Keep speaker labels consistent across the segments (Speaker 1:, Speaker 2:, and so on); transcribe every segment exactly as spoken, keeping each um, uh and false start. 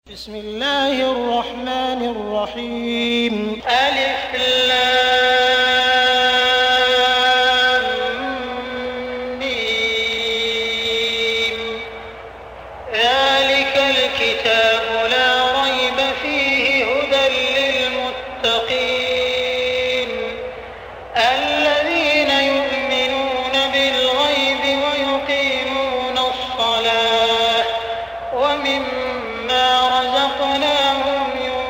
Speaker 1: بسم الله الرحمن الرحيم.
Speaker 2: ألف لام ميم. ذلك الكتاب لا ريب فيه هدى للمتقين الذين يؤمنون بالغيب ويقيمون الصلاة ومما رزقناهم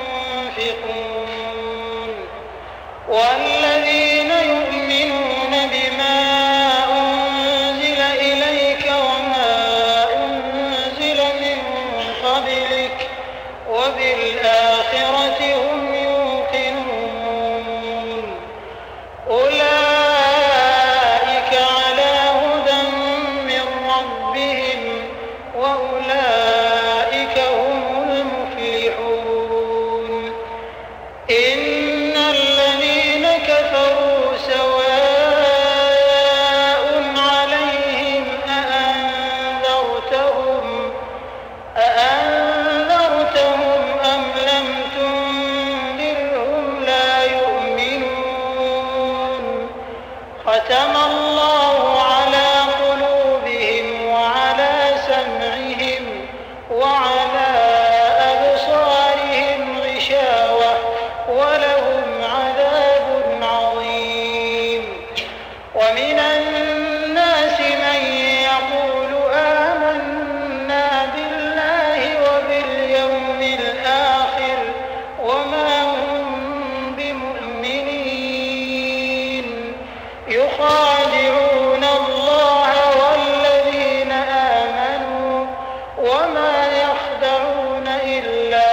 Speaker 2: ينفقون والذين يؤمنون بما أنزل إليك وما أنزل من قبلك وبالآخرة هم يوقنون أولئك على هدى من ربهم وأولئك هم المفلحون. إن الذين كفروا سواء عليهم أأنذرتهم أأنذرتهم أم لم تنذرهم لا يؤمنون. ختم الله على قلوبهم وعلى سمعهم وعلى أبصارهم غشاوة ولهم عذاب عظيم. ومن الناس من يقول آمنا بالله وباليوم الآخر وما هم بمؤمنين يخادعون الله والذين آمنوا وما يخدعون إلا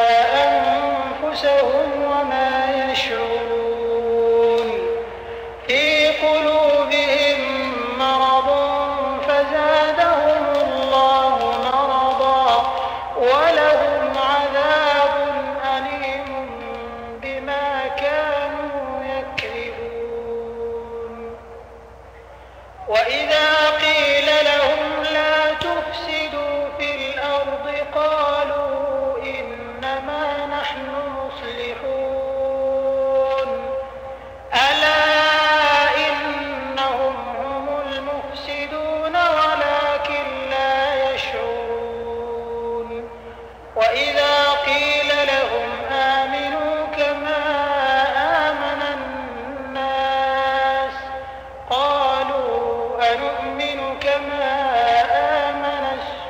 Speaker 2: أنفسهم وما يشعرون. في قلوبهم مرض فزادهم الله مرضا ولهم عذاب أليم بما كانوا يكذبون. وإذا قيل لهم لا تفسدوا في الأرض قالوا إنما نحن مصلحون ألا إنهم هم المفسدون ولكن لا يشعرون. وإذا قيل لهم آمنوا كما آمن الناس قالوا أنؤمن كما آمن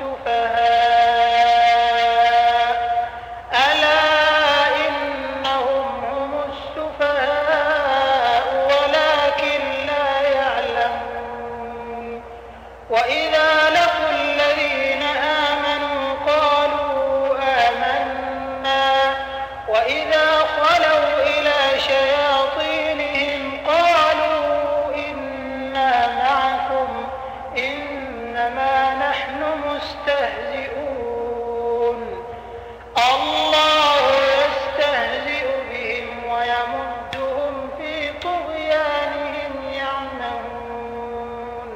Speaker 2: السفهاء ألا إنهم هم السفهاء ولكن لا يعلمون. وإذا لقوا الذين آمنوا قالوا آمنا وإذا خلوا إلى شياطينهم قالوا إنا معكم إنما نحن مستهزئون. الله يستهزئ بهم ويمدهم في طغيانهم يعمهون.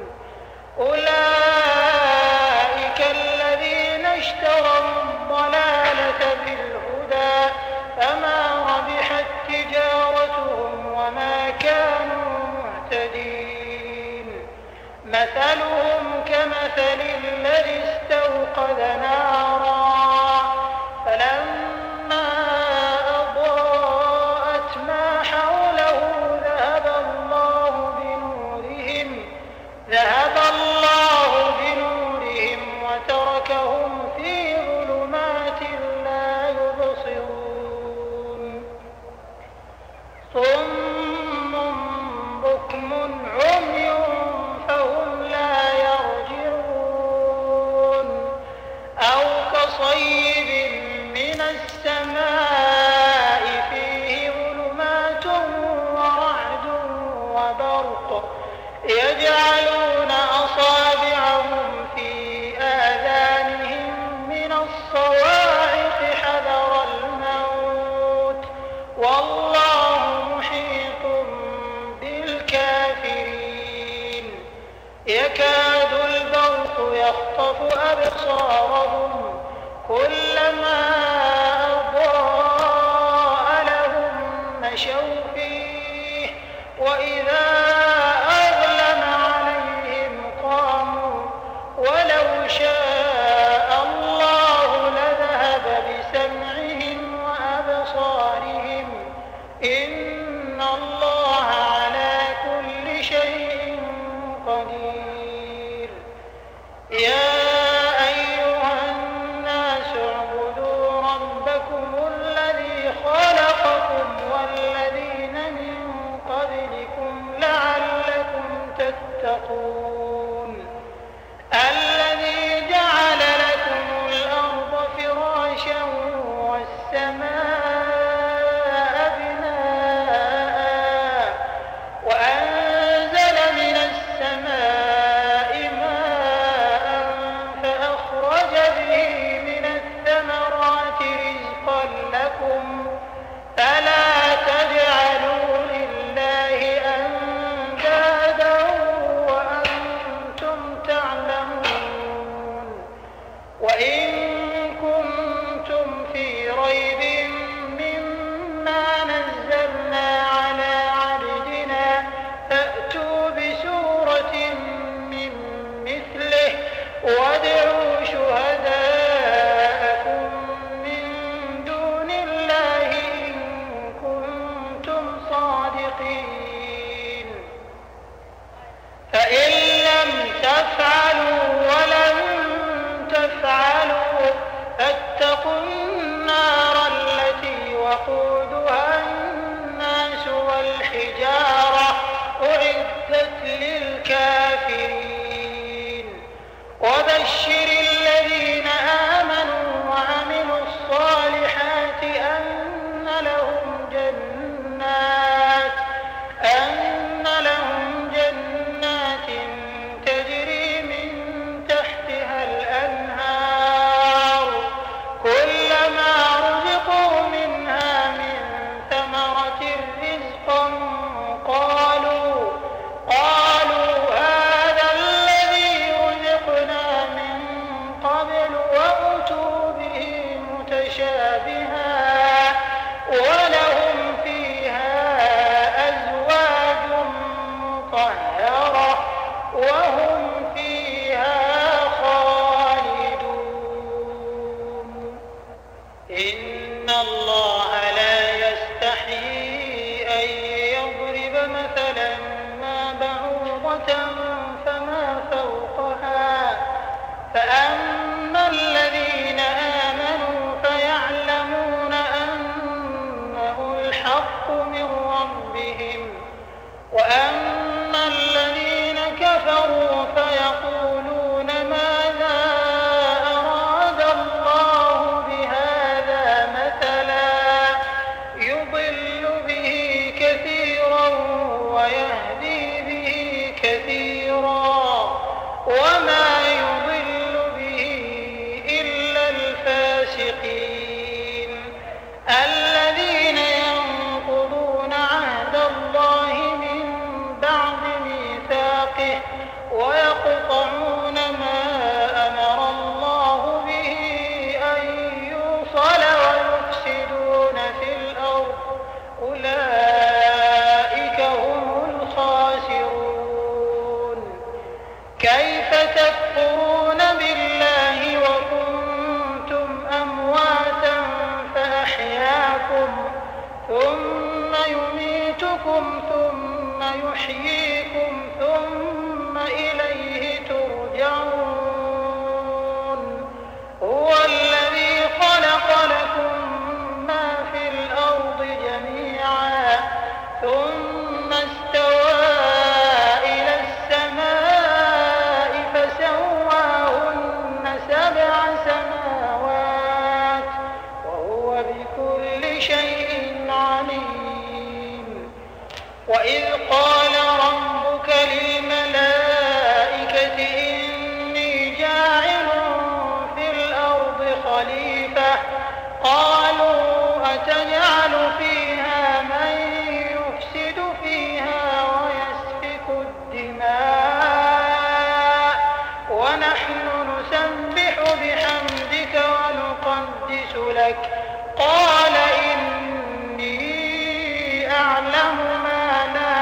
Speaker 2: أولئك الذين اشتروا الضلالة بالهدى فما ربحت تجارتهم وما كانوا مهتدين. مثلهم كمثل الذي استوقد نارا فلما أضاءت ما حوله ذهب الله بنورهم ذهب الله بنورهم وتركهم في ظلمات لا يبصرون. صم بكم عمي فهم لا يرجعون. أو كصيب من السماء فيه ظلمات ورعد وبرق يجعلون أصابعهم في آذانهم من الصواعق حذر الموت والله محيط بالكافرين. يكاد البرق يخطف أبصارهم كلما السماء بناء وأنزل من السماء ماء فأخرج به من الثمرات رزقا لكم فلا تجعلوا لله أندادا وأنتم تعلمون وإن كنتم في ريب مما نزلنا على عبدنا فأتوا بسورة من مثله وادعوا شهداءكم من دون الله إن كنتم صادقين فإن لم تفعلوا ولن تفعلوا فاتقوا النار التي وقودها الناس والحجارة أعدت للكافرين وبشر الذين آمنوا وعملوا الصالحات أن لهم جنات أن لهم جنات تجري من تحتها الأنهار كلما رزقوا منها من ثمرة رزقا قالوا قالوا هذا الذي رزقنا من قبل وأتوا به متشابها ولهم فيها أزواج مطهرة وهم فيها خالدون إن الله لا يستحيي أن يضرب مثلا ما بعوضة فما فوقها فأما الذين آمنوا فيعلمون أنه الحق من ربهم وأما الذين كفروا فيقولون ماذا أراد الله بهذا مثلا يضل به كثيرا ويهدي به كثيرا وما يضل به إلا الفاسقين الذين ينقضون عهد الله من بعد ميثاقه ويقطعون ما أمر الله به أن يوصل ويفسدون في الأرض أولئك هم الخاسرون كيف تكفرون بالله وكنتم أمواتا فأحياكم ثم يميتكم ثم يحييكم ثم إليه ترجعون هو الذي خلق لكم ما في الأرض جميعا ثم استوى إلى السماء فسواهن سبع سماوات وهو بكل شيء عليم وإذ قال ربك للملائكة إني جاعل في الأرض خليفة قالوا أتجعل فيها من يفسد فيها ويسفك الدماء ونحن نسبح بحمدك ونقدس لك قال إني أعلم ما لا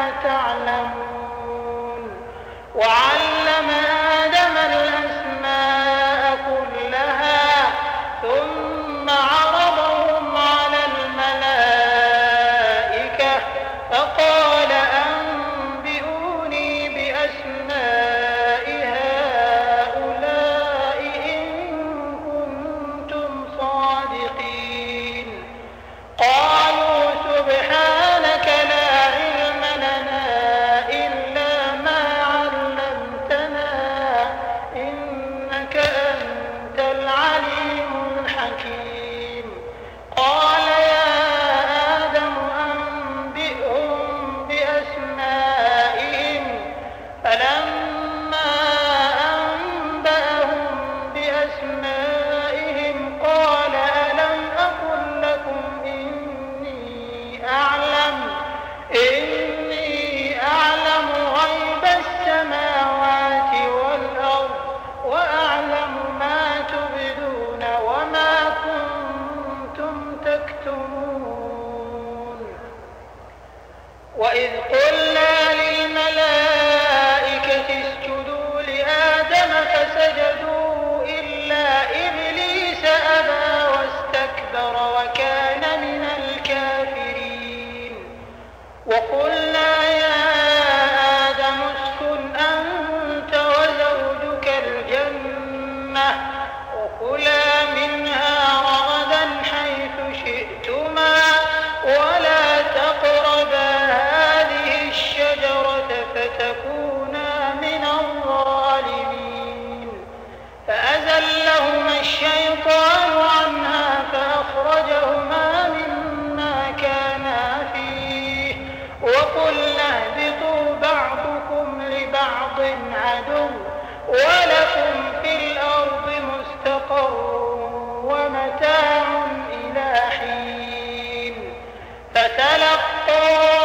Speaker 2: وكان من الكافرين. وقلنا يا آدم اسكن أنت وزوجك الجنة وكلا منها رغدا حيث شئتما ولا تقربا هذه الشجرة فتكونا من الظالمين. فأزلهما الشيطان عنها فأخرجهما مما كانا فيه وقلنا اهبطوا بعضكم لبعض عدو ولكم في الأرض مستقر ومتاع إلى حين. فتلقى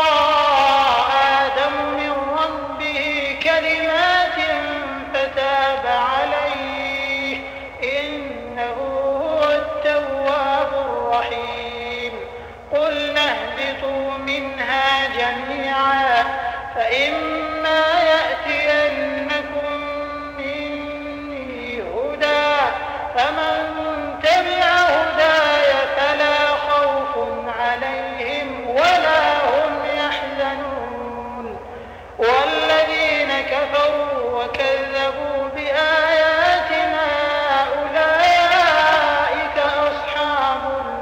Speaker 2: آدم من ربه كلمات فتاب عليه إنه هو التواب الرحيم. قلنا اهبطوا منها جميعا فإما يأتينكم مني هدى فمن تبع هداي فلا خوف عليهم ولا هم يحزنون. والذين كفروا وكذبوا بآياتنا أولئك أصحاب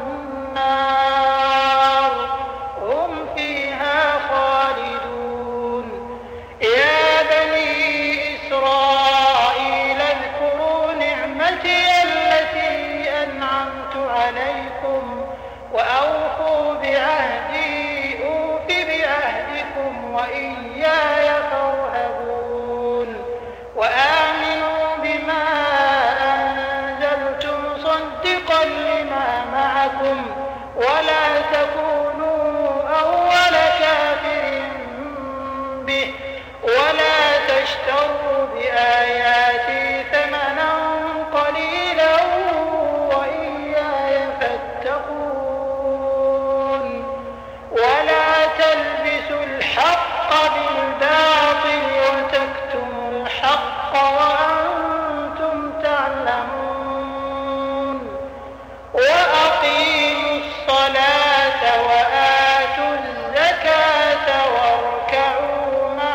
Speaker 2: النار هم فيها خالدون. يا بني إسرائيل اذكروا نعمتي التي أنعمت عليكم وأوفوا بعهدي أوف بعهدكم وإياي فارهبون. وآمنوا بما أنزلت مصدقا لما معكم ولا تكونوا أول كافر به ولا تشتروا بآياتي ثمنا قليلا وإياي فاتقون. ولا تلبسوا الحق بالباطل وتكتموا الحق وأنتم تعلمون. وأقيموا الصلاة وآتوا الزكاة واركعوا مع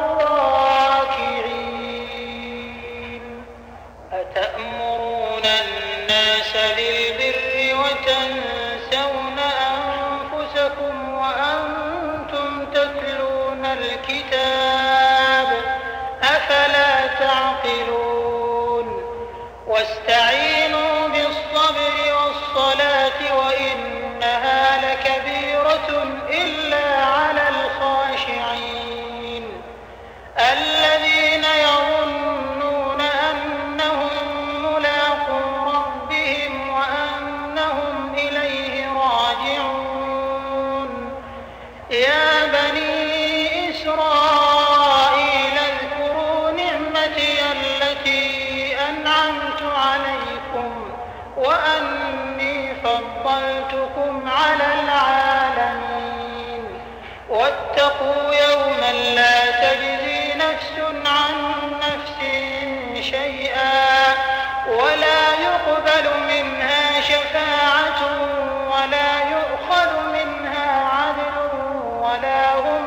Speaker 2: الراكعين. أتأمرون الناس بالبر وتنسون أنفسكم وأنتم تتلون الكتاب أفلا تعقلون. واستعينوا بالصبر والصلاة وإنها لكبيرة إلا على الخاشعين الذين يظنون أنهم ملاقو ربهم وأنهم إليه راجعون. يا بني إسرائيل اذكروا نعمتي التي أنعمت عليكم وأني فضلتكم على العالمين. واتقوا يوما لا تجزي نفس عن نفس شيئا ولا يقبل منها شفاعة ولا يؤخذ منها عدل ولا هم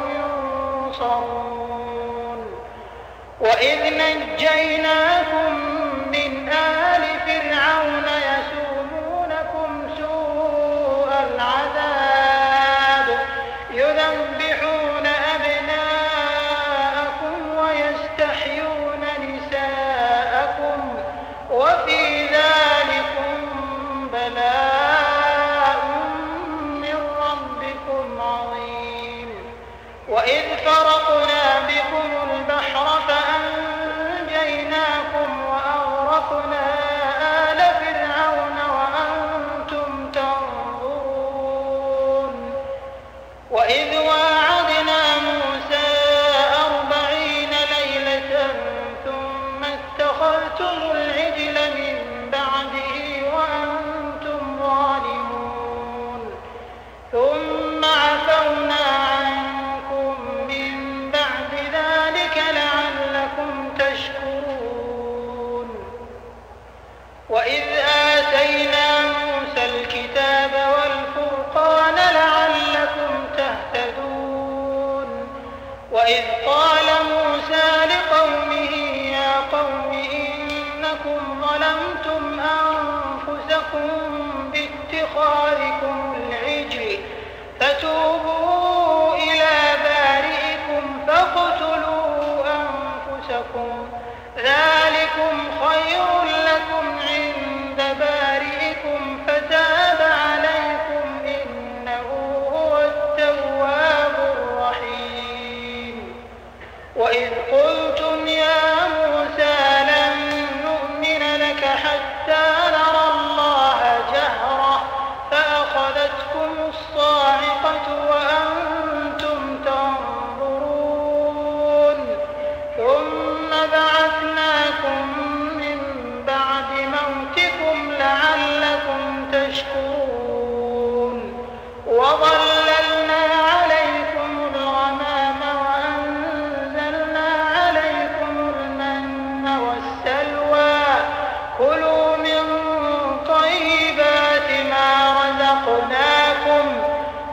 Speaker 2: ينصرون. وإذ نجيناكم من آل فرعون يسومونكم سوء العذاب يذبحون أبناءكم ويستحيون نساءكم وفي ذلكم بلاء من ربكم عظيم. وإذ فرقنا بكم البحر فأنجيناكم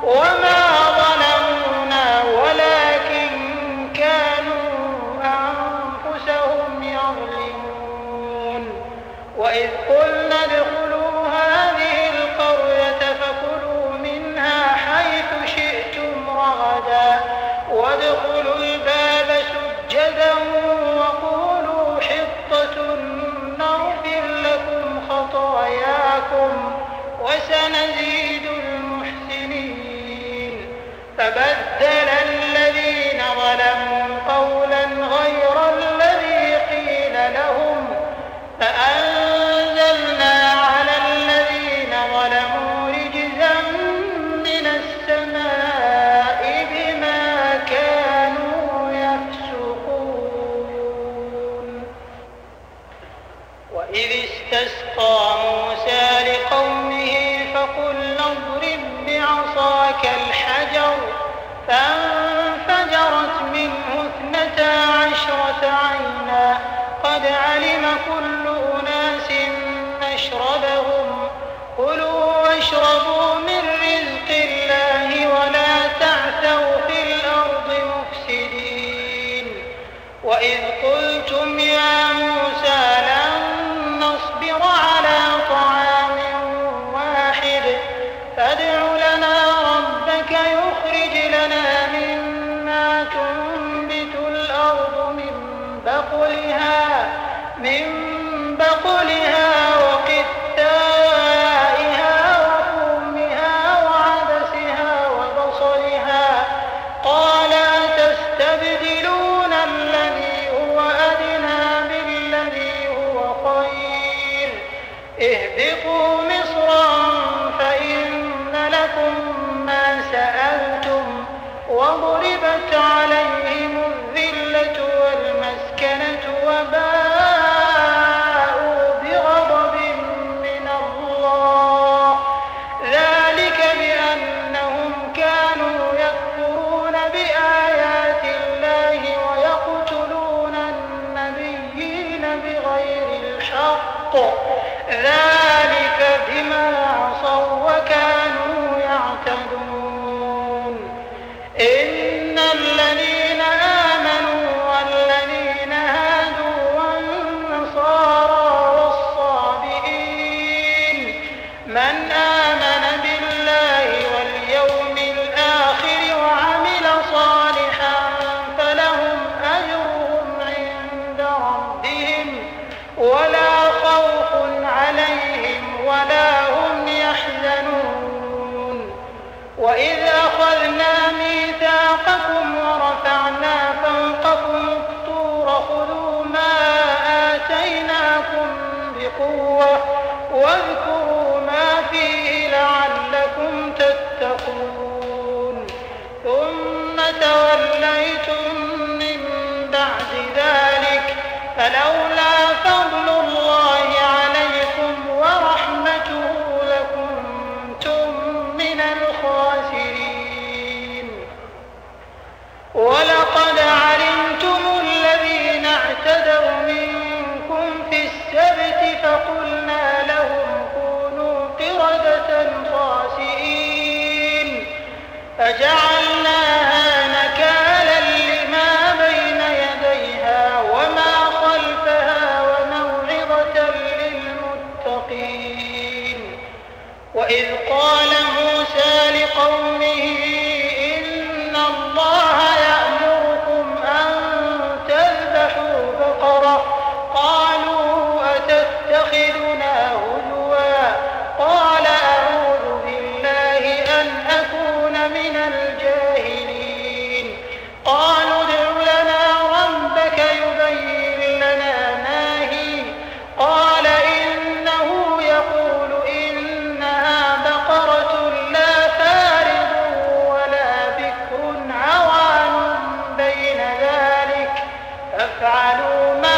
Speaker 2: وما ظلمونا ولكن كانوا أنفسهم يظلمون. وإذ قلنا ادخلوا هذه القرية فكلوا منها حيث شئتم رغدا وادخلوا الباب سجدا وقولوا حطة نغفر لكم خطاياكم وسنزيد المحسنين. فبدل الذين ظلموا قولا غير الذي قيل لهم فأنزلنا على الذين ظلموا رجزا من السماء بما كانوا يفسقون. وإذ استسقى موسى لقومه فقلنا اضرب بعصاك الحجر فانفجرت منه اثنتا عشرة عينا قد علم كل أناس مشربهم كلوا واشربوا من رزق الله ولا تعثوا في الأرض مفسدين. وإذ قلتم يا موسى لن نصبر على طعام واحد فادع لنا ربك يخرج لنا مما تنبت الأرض من بقلها من بقلها وقثائها وفومها وعدسها وبصلها قال أتستبدلون الذي هو أدنى بالذي هو خير اهبطوا مصرا فإن لكم ما سألتم وضربت عليهم الذلة والمسكنة وباءوا بغضب من الله ذلك بأنهم كانوا يكفرون بآيات الله ويقتلون النبيين بغير الحق ذلك بما عصوا وكانوا يعتدون. إن الذين آمنوا والذين هادوا والنصارى والصابئين من آمن بالله واليوم الآخر وعمل صالحا فلهم أجرهم عند ربهم ولا خوف عليهم ولا هم يحزنون. وإذ أخذنا ميثاقكم ورفعنا فوقكم الطور خذوا ما آتيناكم بقوة واذكروا ما فيه لعلكم تتقون. ثم توليتم من بعد ذلك فلولا فضل الله عليكم ورحمته لكنتم من الخاسرين. ولقد علمتم الذين اعتدوا منكم في السبت فقلنا لهم كونوا قردة خاسئين فجعلناها نكالا لما بين يديها وما خلفها وموعظة للمتقين. وإذ قال موسى لقومه إن الله يأمركم أن تذبحوا بقرة قالوا أتتخذنا هزوا قال أعوذ بالله أن أكون من الجاهلين. قالوا ادع لنا ربك يبين لنا ما هي قال إنه يقول إنها بقرة لا فارض ولا بكر عوان بين ذلك فافعلوا ما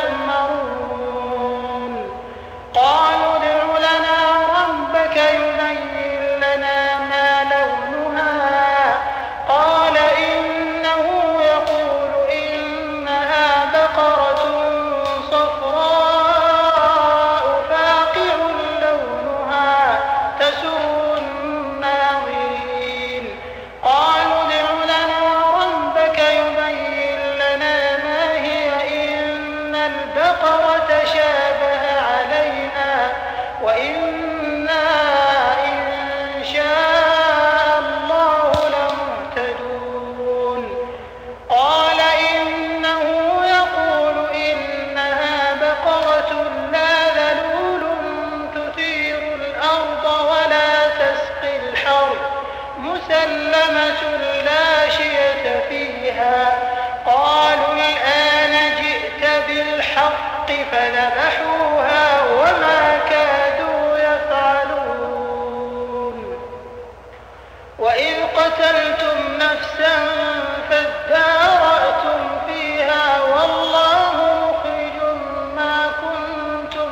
Speaker 2: تؤمرون. قالوا ادع لنا ربك يبين لنا ما لونها قال إنه يقول إنها بقرة صفراء فاقع لونها تسر الناظرين. مسلمة لا شية فيها قالوا الآن جئت بالحق فذبحوها وما كادوا يفعلون وإذ قتلتم نفسا فادارأتم فيها والله مخرج ما كنتم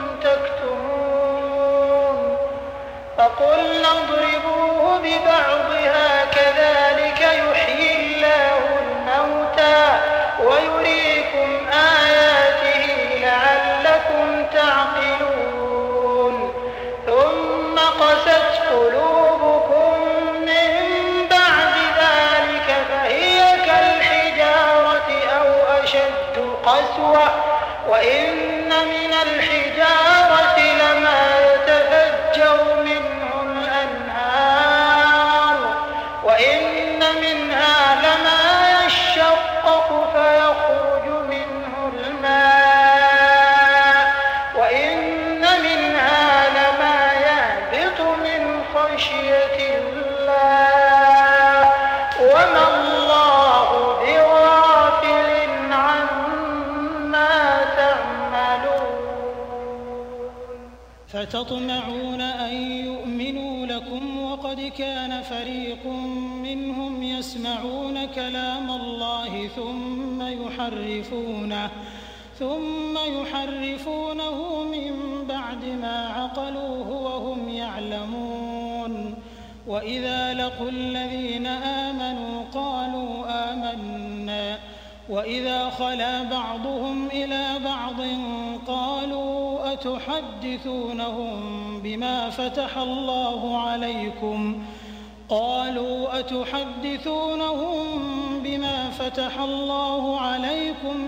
Speaker 2: تكتمون فقلنا اضربوه ببعضها كذلك يحيي الله الموتى ويريكم آياته لعلكم تعقلون ثم قست قلوبكم من بعد ذلك فهي كالحجارة أو أشد قسوة وإن من الحجارة لما يتفجر منه الأنهار وإن منها لما يشقق فيخرج منه الماء وإن منها لما يهبط من خشية الله وما الله بغافل عما تعملون
Speaker 1: فتطمعون أن يؤمنوا لكم وقد كان فريق منهم يسمعون كلام الله ثم يحرفونه ثم يحرفونه من بعد ما عقلوه وهم يعلمون وإذا لقوا الذين آمنوا قالوا آمنا وإذا خلا بعضهم إلى بعض قالوا أتحدثونهم بما فتح الله عليكم قالوا أتحدثونهم بما فتح الله عليكم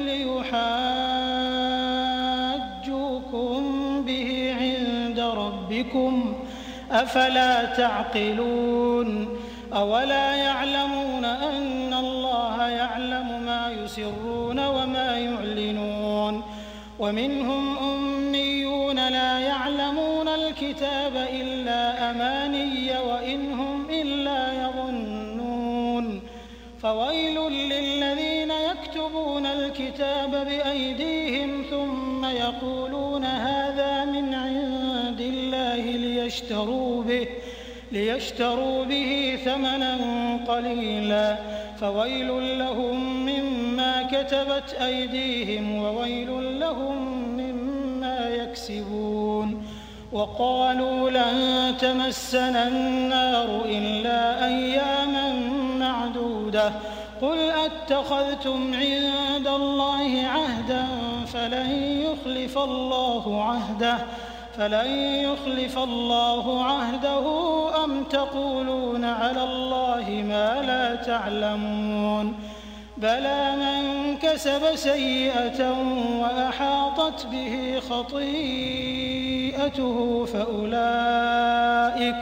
Speaker 1: ليحاجوكم به عند ربكم أفلا تعقلون أولا يعلمون أن الله يعلم ما يسرون وما يعلنون ومنهم أميون لا يعلمون الكتاب إلا أماني وإن هم إلا يظنون فويل للذين يكتبون الكتاب بأيديهم ثم يقولون هذا من عند الله ليشتروا به ليشتروا به ثمنا قليلا فويل لهم مما كتبت أيديهم وويل لهم مما يكسبون وقالوا لن تمسنا النار إلا أياما معدودة قل أتخذتم عند الله عهدا فلن يخلف الله عهده فلن يخلف الله عهده أم تقولون على الله ما لا تعلمون بلى من كسب سيئة وأحاطت به خطيئته فأولئك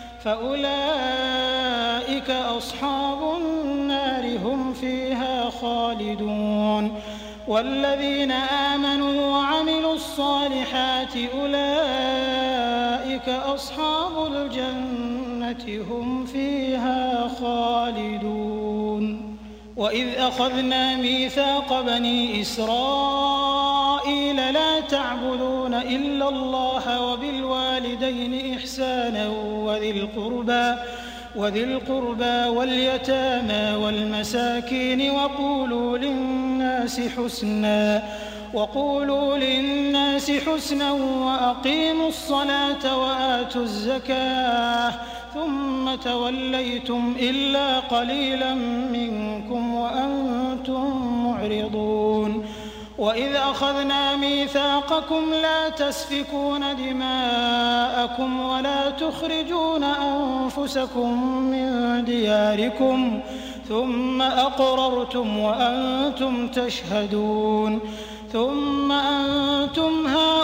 Speaker 1: فأولئك أصحاب النار هم فيها خالدون والذين آمنوا وعملوا الصالحات أولئك أصحاب الجنة هم فيها خالدون وإذ أخذنا ميثاق بني إسرائيل لا تعبدون إلا الله وبالوالدين إحسانا وذي القربى وذي القربى واليتامى والمساكين وقولوا للناس حسنا وقولوا للناس حسنا وأقيموا الصلاة وآتوا الزكاة ثم توليتم إلا قليلا منكم وأنتم معرضون وإذ أخذنا ميثاقكم لا تسفكون دماءكم ولا تخرجون أنفسكم من دياركم ثم أقررتم وأنتم تشهدون ثم أنتم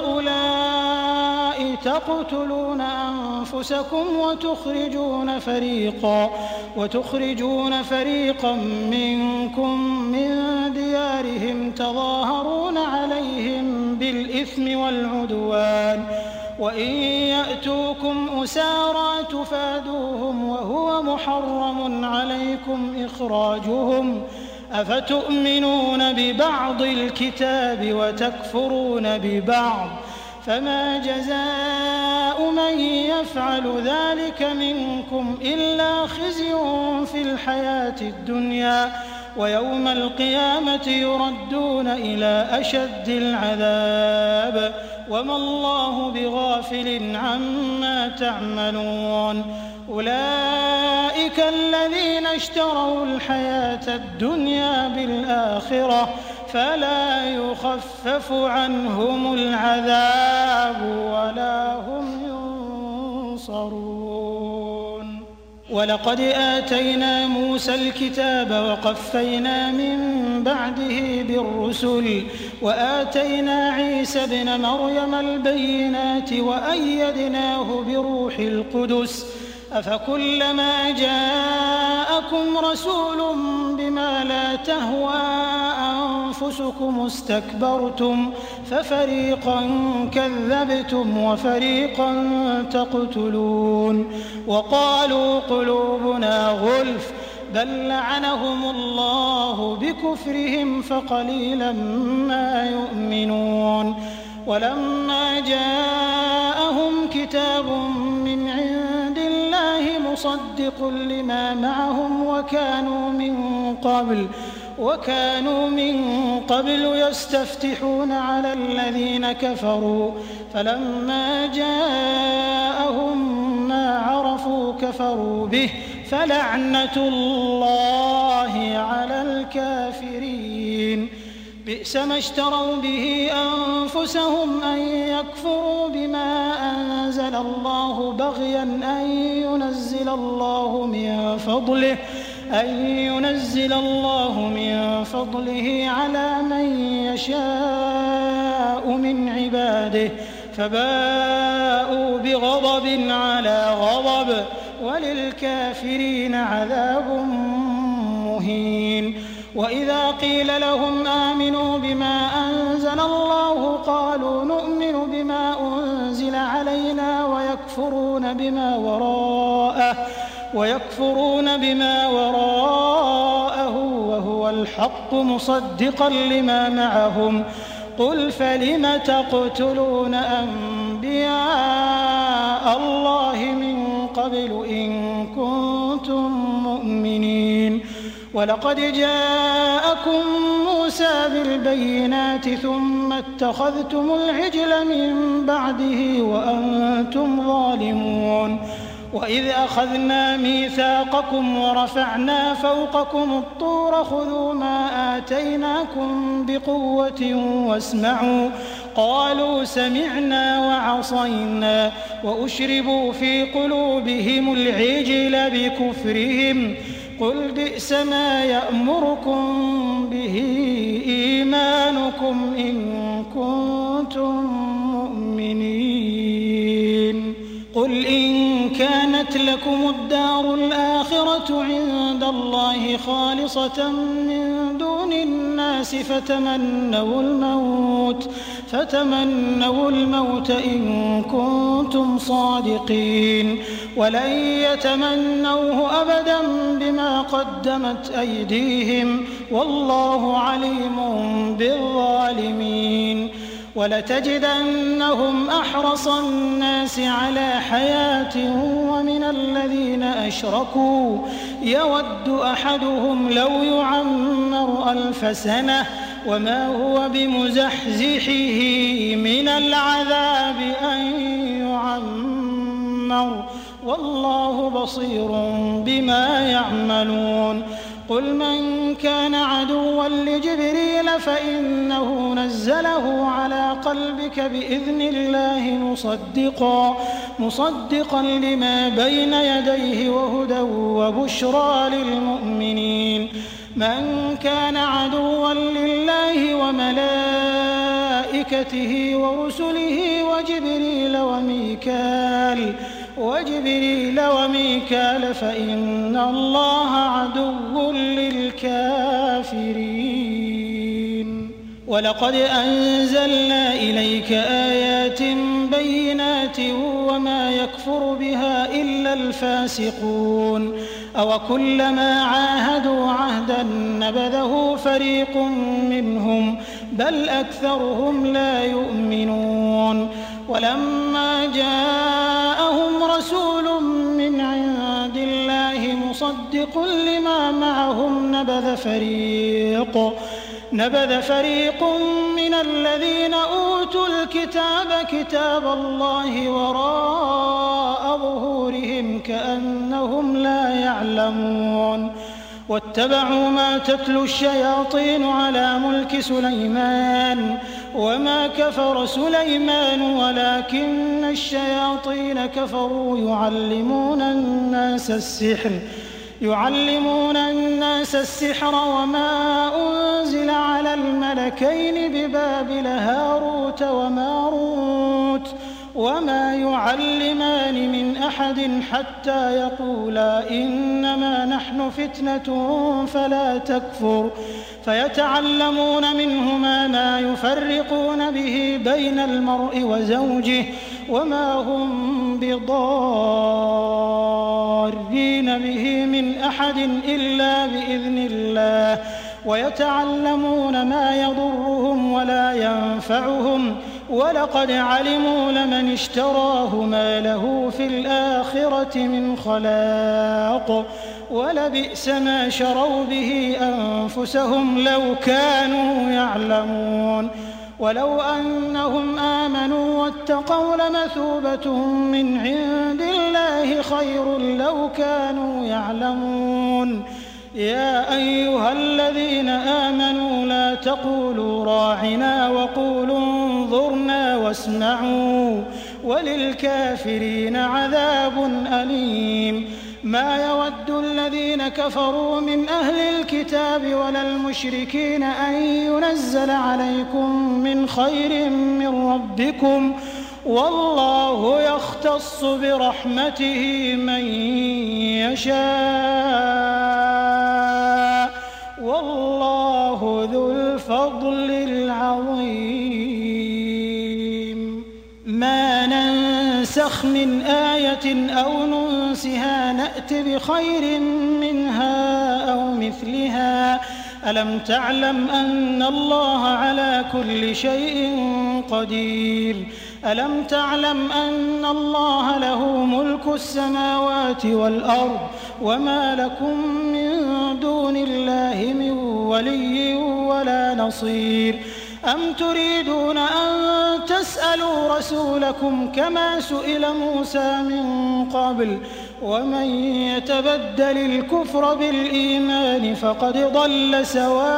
Speaker 1: هؤلاء تقتلون أنفسكم وتخرجون فريقا وتخرجون فريقا منكم من ديارهم تظاهرون عليهم بالإثم والعدوان وإن يأتوكم أسارى تفادوهم وهو محرم عليكم إخراجهم أفتؤمنون ببعض الكتاب وتكفرون ببعض فما جزاء من يفعل ذلك منكم إلا خزي في الحياة الدنيا ويوم القيامة يردون إلى أشد العذاب وما الله بغافل عما تعملون أولئك الذين اشتروا الحياة الدنيا بالآخرة فلا يخفف عنهم العذاب ولا هم ينصرون ولقد آتينا موسى الكتاب وقفينا من بعده بالرسل وآتينا عيسى ابن مريم البينات وأيدناه بروح القدس أفكلما جاءكم رسول بما لا تهوى أنفسكم استكبرتم ففريقا كذبتم وفريقا تقتلون وقالوا قلوبنا غلف بل لعنهم الله بكفرهم فقليلا ما يؤمنون ولما جاءهم كتاب من عند الله مصدق لما معهم وكانوا من قبل وكانوا من قبل يستفتحون على الذين كفروا فلما جاءهم ما عرفوا كفروا به فلعنة الله على الكافرين بئس ما اشتروا به أنفسهم أن يكفروا بما أنزل الله بغيا أن ينزل الله من فضله أن ينزل الله من فضله على من يشاء من عباده فباءوا بغضب على غضب وللكافرين عذاب مهين وإذا قيل لهم آمنوا بما أنزل الله قالوا نؤمن بما أنزل علينا ويكفرون بما وراءه ويكفرون بما وراءه وهو الحق مصدقا لما معهم قل فلم تقتلون أنبياء الله من قبل إن كنتم مؤمنين ولقد جاءكم موسى بالبينات ثم اتخذتم العجل من بعده وأنتم ظالمون وإذ أخذنا ميثاقكم ورفعنا فوقكم الطور خذوا ما آتيناكم بقوة واسمعوا قالوا سمعنا وعصينا وأشربوا في قلوبهم العجل بكفرهم قل بئس ما يأمركم به إيمانكم إن كنتم مؤمنين قل إن كانت لكم الدار الآخرة عند الله خالصة من دون الناس فتمنوا الموت فتمنوا الموت إن كنتم صادقين ولن يتمنوه أبدا بما قدمت أيديهم والله عليم بالظالمين ولتجدنهم أحرص الناس على حياة ومن الذين أشركوا يود أحدهم لو يعمر ألف سنة وما هو بمزحزحه من العذاب أن يعمر والله بصير بما يعملون قل من كان عدوا لجبريل فإنه نزله على قلبك بإذن الله مصدقا مصدقا لما بين يديه وهدى وبشرى للمؤمنين من كان عدوا لله وملائكته ورسله وجبريل وميكال وجبريل وميكال فإن الله عدو للكافرين ولقد أنزلنا إليك آيات بينات وما يكفر بها إلا الفاسقون أو كلما عاهدوا عهدا نبذه فريق منهم بل أكثرهم لا يؤمنون ولما جاءهم رسول من عند الله مصدق لما معهم نبذ فريق نبذ فريق من الذين أوتوا الكتاب كتاب الله وراء ظهورهم كأنهم لا يعلمون واتبعوا ما تتلو الشياطين على ملك سليمان وما كفر سليمان ولكن الشياطين كفروا يعلمون الناس السحر يعلمون الناس السحر وما أنزل على الملكين ببابل هاروت وماروت وما يعلمان من أحد حتى يقولا إنما نحن فتنة فلا تكفر فيتعلمون منهما ما يفرقون به بين المرء وزوجه وما هم بضارين به من أحد إلا بإذن الله ويتعلمون ما يضرهم ولا ينفعهم ولقد علموا لمن اشتراه ما له في الآخرة من خلاق ولبئس ما شروا به أنفسهم لو كانوا يعلمون ولو أنهم آمنوا واتقوا لمثوبة من عند الله خير لو كانوا يعلمون يا أيها الذين آمنوا لا تقولوا راعنا وقولوا انظرنا واسمعوا وللكافرين عذاب أليم ما يود الذين كفروا من أهل الكتاب ولا المشركين أن ينزل عليكم من خير من ربكم والله يختص برحمته من يشاء والله ذو الفضل العظيم ما ننسخ من آية أو ننسها نأت بخير منها أو مثلها ألم تعلم أن الله على كل شيء قدير ألم تعلم أن الله له ملك السماوات والأرض وما لكم من دون الله من ولي ولا نصير أم تريدون أن تسألوا رسولكم كما سئل موسى من قبل ومن يتبدل الكفر بالإيمان فقد ضل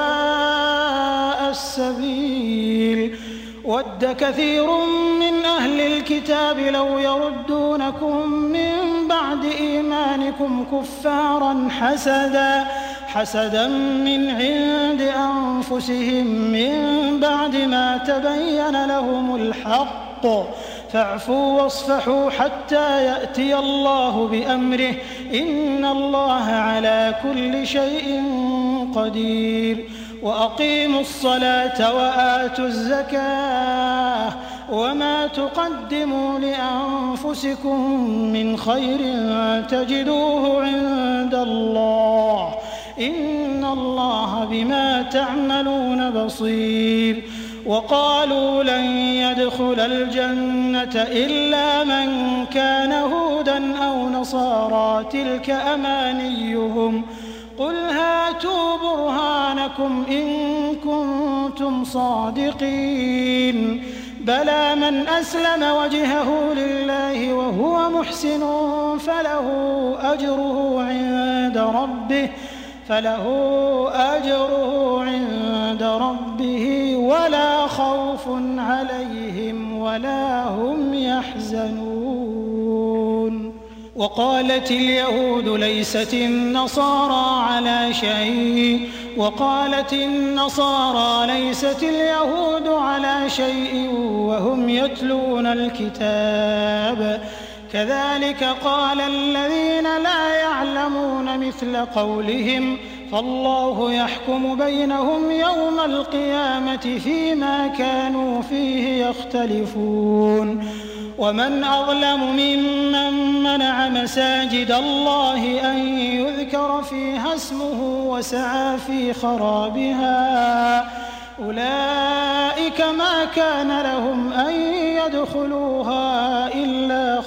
Speaker 1: سواء السبيل ود كثير من أهل الكتاب لو يردونكم من بعد إيمانكم كفارا حسدا حسدا من عند أنفسهم من بعد ما تبين لهم الحق فاعفوا واصفحوا حتى يأتي الله بأمره إن الله على كل شيء قدير وأقيموا الصلاة وآتوا الزكاة وما تقدموا لأنفسكم من خير تجدوه عند الله إن الله بما تعملون بصير وقالوا لن يدخل الجنة إلا من كان هودا أو نصارى تلك أمانيهم قل هاتوا برهانكم إن كنتم صادقين بلى من أسلم وجهه لله وهو محسن فله أجره عند ربه فله أجره عند ربه ولا خوف عليهم ولا هم يحزنون وقالت اليهود ليست النصارى على شيء وقالت النصارى ليست اليهود على شيء وهم يتلون الكتاب كذلك قال الذين لا يعلمون مثل قولهم فالله يحكم بينهم يوم القيامة فيما كانوا فيه يختلفون ومن أظلم ممن منع مساجد الله أن يذكر فيها اسمه وسعى في خرابها أولئك ما كان لهم أن يدخلوها إلا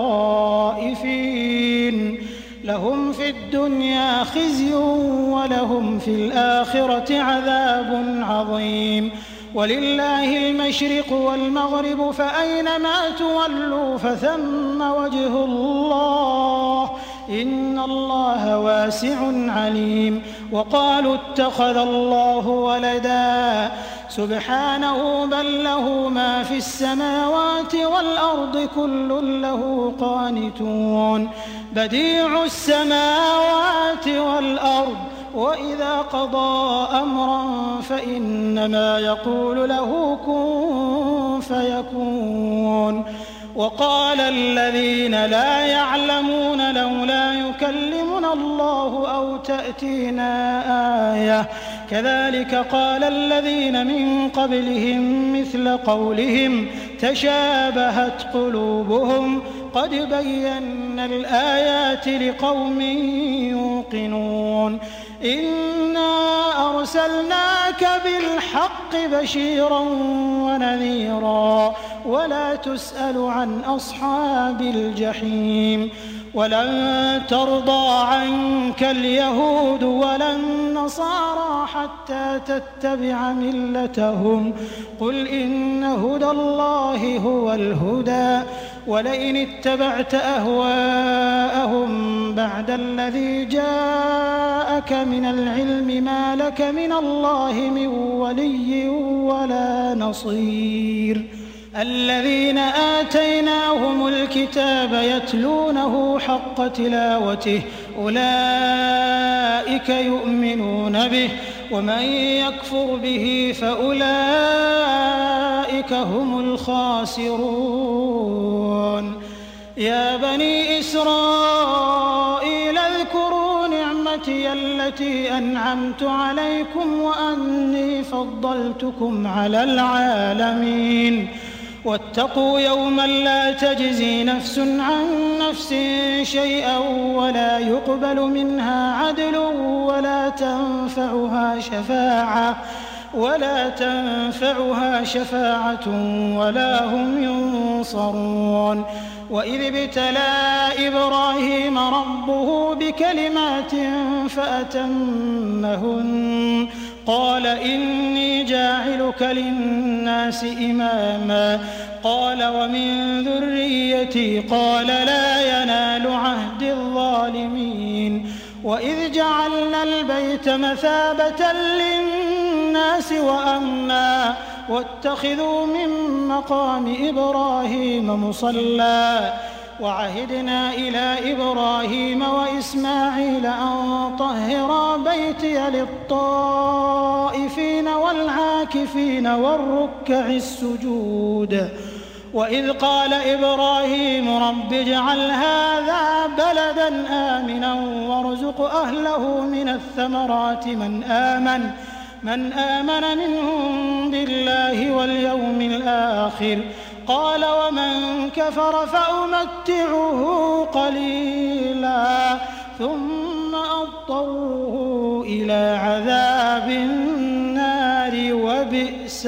Speaker 1: خائفين لهم في الدنيا خزي ولهم في الآخرة عذاب عظيم ولله المشرق والمغرب فأينما تولوا فثم وجه الله إن الله واسع عليم وقالوا اتخذ الله ولدا سبحانه بل له ما في السماوات والأرض كل له قانتون بديع السماوات والأرض وإذا قضى أمرا فإنما يقول له كن فيكون وقال الذين لا يعلمون لولا يكلمنا الله أو تأتينا آية كذلك قال الذين من قبلهم مثل قولهم تشابهت قلوبهم قد بينا الآيات لقوم يوقنون إنا أرسلناك بالحق بشيرا ونذيرا ولا تسأل عن أصحاب الجحيم ولن ترضى عنك اليهود ولا النصارى حتى تتبع ملتهم قل إن هدى الله هو الهدى ولئن اتبعت أهواءهم بعد الذي جاءك من العلم ما لك من الله من ولي ولا نصير الذين آتيناهم الكتاب يتلونه حق تلاوته أولئك يؤمنون به ومن يكفر به فأولئك هم الخاسرون يا بني إسرائيل اذكروا نعمتي التي أنعمت عليكم وأني فضلتكم على العالمين واتقوا يوما لا تجزي نفس عن نفس شيئا ولا يقبل منها عدل ولا تنفعها شفاعة ولا تنفعها شفاعة ولا هم ينصرون وإذ ابتلى إبراهيم ربه بكلمات فأتمهن قال إني جاعلك للناس إماما قال ومن ذريتي قال لا ينال عهد الظالمين وإذ جعلنا البيت مثابة للناس وأمنا واتخذوا من مقام إبراهيم مصلى وعهدنا إلى إبراهيم وإسماعيل أن طهرا بيتي للطائفين والعاكفين والركع السجود وإذ قال إبراهيم رب اجعل هذا بلدا آمنا وارزق أهله من الثمرات من آمن من آمن منهم بالله واليوم الآخر قال ومن كفر فأمتعه قليلا ثم أضطره إلى عذاب النار وبئس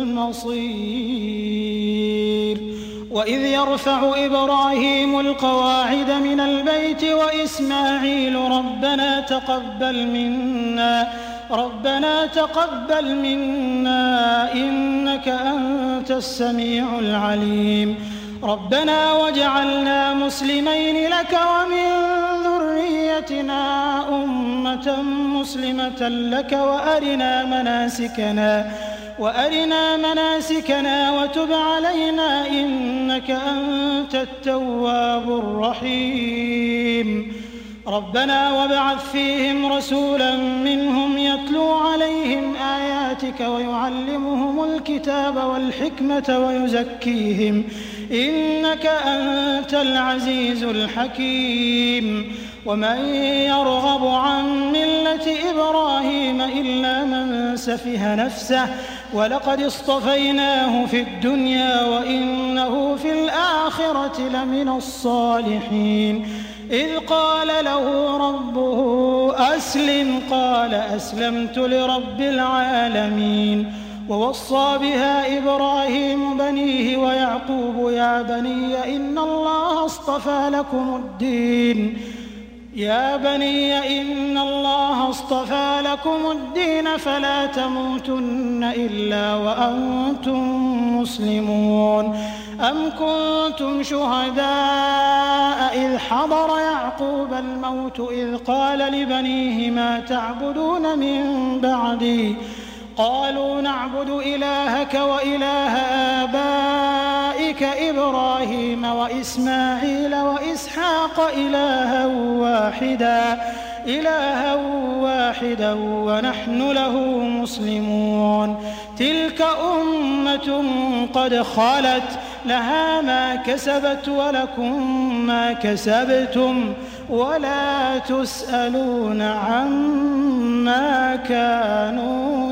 Speaker 1: المصير وإذ يرفع إبراهيم القواعد من البيت وإسماعيل ربنا تقبل منا ربنا تقبل منا إنك أنت السميع العليم ربنا واجعلنا مسلمين لك ومن ذريتنا أمة مسلمة لك وأرنا مناسكنا وأرنا مناسكنا وتب علينا إنك أنت التواب الرحيم ربنا وابعث فيهم رسولا منهم يتلو عليهم آياتك ويعلمهم الكتاب والحكمة ويزكيهم إنك أنت العزيز الحكيم ومن يرغب عن ملة إبراهيم إلا من سفه نفسه ولقد اصطفيناه في الدنيا وإنه في الآخرة لمن الصالحين إذ قال له ربه أسلم قال أسلمت لرب العالمين ووصى بها إبراهيم بنيه ويعقوب يا بني إن الله اصطفى لكم الدين يا بني إن الله اصطفى لكم الدين فلا تموتن إلا وأنتم مسلمون أم كنتم شهداء إذ حضر يعقوب الموت إذ قال لبنيه ما تعبدون من بعدي قالوا نعبد إلهك وإله آبائك إبراهيم وإسماعيل وإسحاق إلها واحدا إلها واحدا ونحن له مسلمون تلك أمة قد خلت لها ما كسبت ولكم ما كسبتم ولا تسألون عما كانوا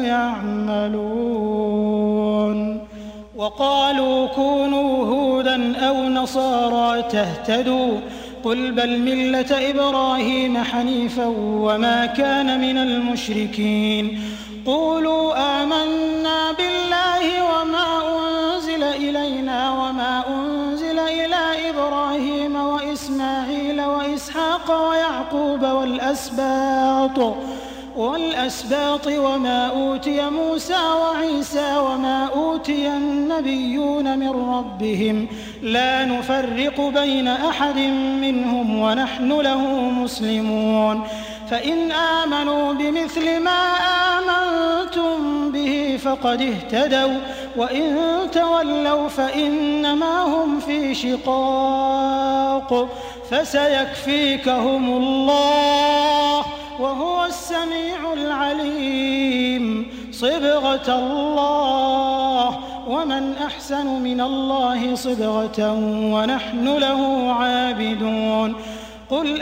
Speaker 1: يعملون وقالوا كونوا هودا أو نصارى تهتدوا قل بل ملة إبراهيم حنيفا وما كان من المشركين قولوا آمنا بالله وما أنزل إلينا وما أنزل إلى إبراهيم وإسماعيل وإسحاق ويعقوب والأسباط والأسباط وما أوتي موسى وعيسى وما أوتي النبيون من ربهم لا نفرق بين أحد منهم ونحن له مسلمون فإن آمنوا بمثل ما آمنتم به فقد اهتدوا وإن تولوا فإنما هم في شقاق فسيكفيكهم الله وهو السميع العليم صبغة الله ومن أحسن من الله صبغة ونحن له عابدون قل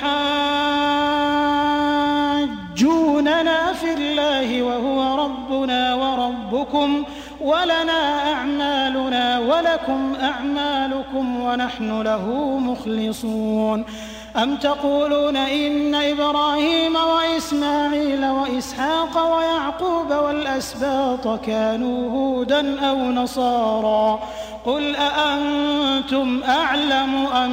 Speaker 1: أتحاجوننا في الله وهو ربنا وربكم ولنا أعمالنا ولكم أعمالكم ونحن له مخلصون أم تقولون إن إبراهيم وإسماعيل وإسحاق ويعقوب والأسباط كانوا هودا أو نصارى قل أأنتم أعلم أم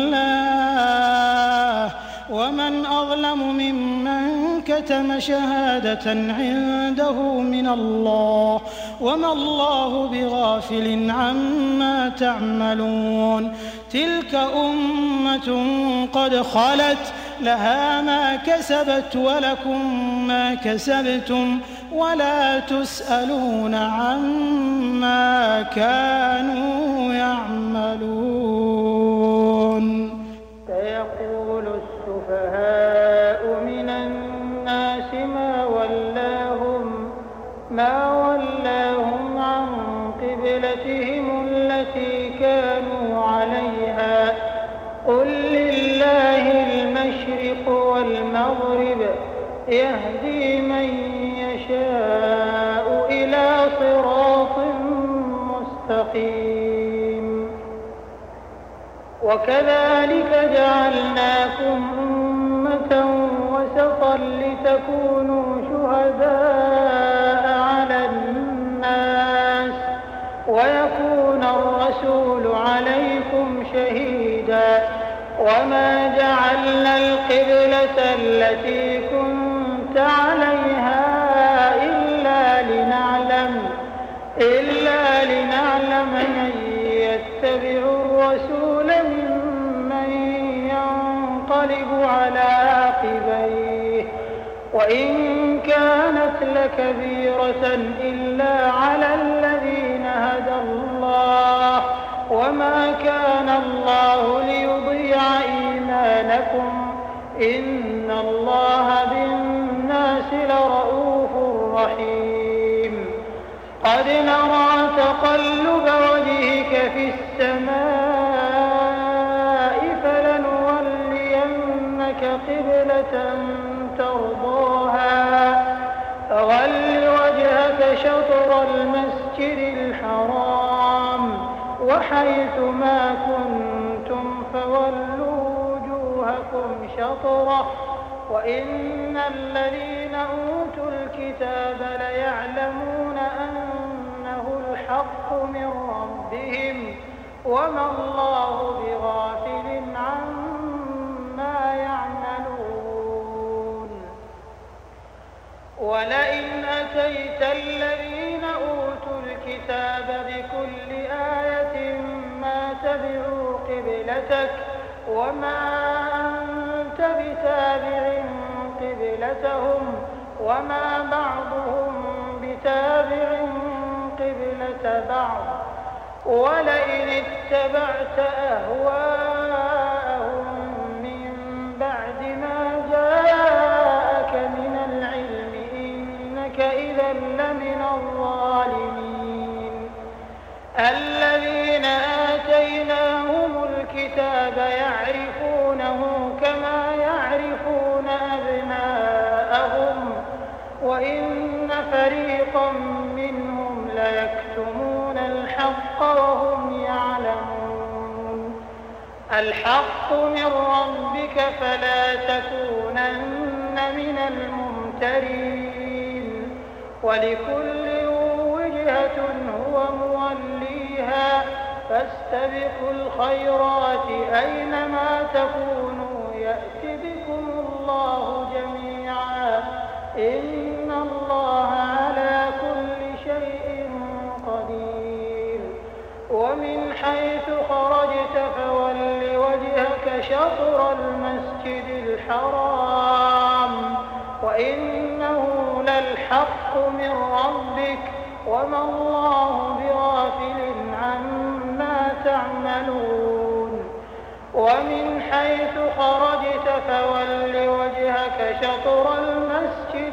Speaker 1: الله ومن أظلم ممن كتم شهادة عنده من الله وما الله بغافل عما تعملون تلك أمة قد خلت لها ما كسبت ولكم ما كسبتم ولا تسألون عما كانوا يعملون
Speaker 2: سيقول السفهاء من الناس ما ولاهم ما ولاهم عن قبلتهم التي كانوا عليها قل لله المشرق والمغرب يهدي من يشاء إلى صراط مستقيم وكذلك جعلناكم أمة وسطا لتكونوا شهداء على الناس ويكون الرسول عليكم شهيدا وما جعلنا القبلة التي كنت عليها إلا لنعلم إلا لنعلم من يتبع الرسول ممن ينقلب على عقبيه وإن كانت لكبيرة إلا على الذين هدى الله وما كان الله ليضيع إيمانكم إن الله بالناس لرؤوف رحيم قد نرى تقلب وجهك في السماء قبلة ترضاها فول وجهك شطر المسجد الحرام وحيث ما كنتم فولوا وجوهكم شطره وإن الذين أوتوا الكتاب ليعلمون أنه الحق من ربهم وما الله بغافل عما يعملون. ولئن أتيت الذين أوتوا الكتاب بكل آية ما تبعوا قبلتك وما أنت بتابع قبلتهم وما بعضهم بتابع قبلة بعض ولئن اتبعت أهواءهم من بعد ما جاءك من العلم إنك إذا لمن الظالمين. الذين آتيناهم الكتاب يعرفونه كما يعرفون أبناءهم وإن فريقا منهم ليكتمون الحق وهم يعلمون. الحق من ربك فلا تكونن من الممترين ولكل وجهة هو موليها فاستبقوا الخيرات أينما تكونوا يأت بكم الله جميعا إن الله على كل شيء قدير. ومن حيث خرجت فول وجهك شطر المسجد الحرام وإنه للحق من ربك وما الله بغافل عما تعملون. ومن حيث خرجت فول وجهك شطر المسجد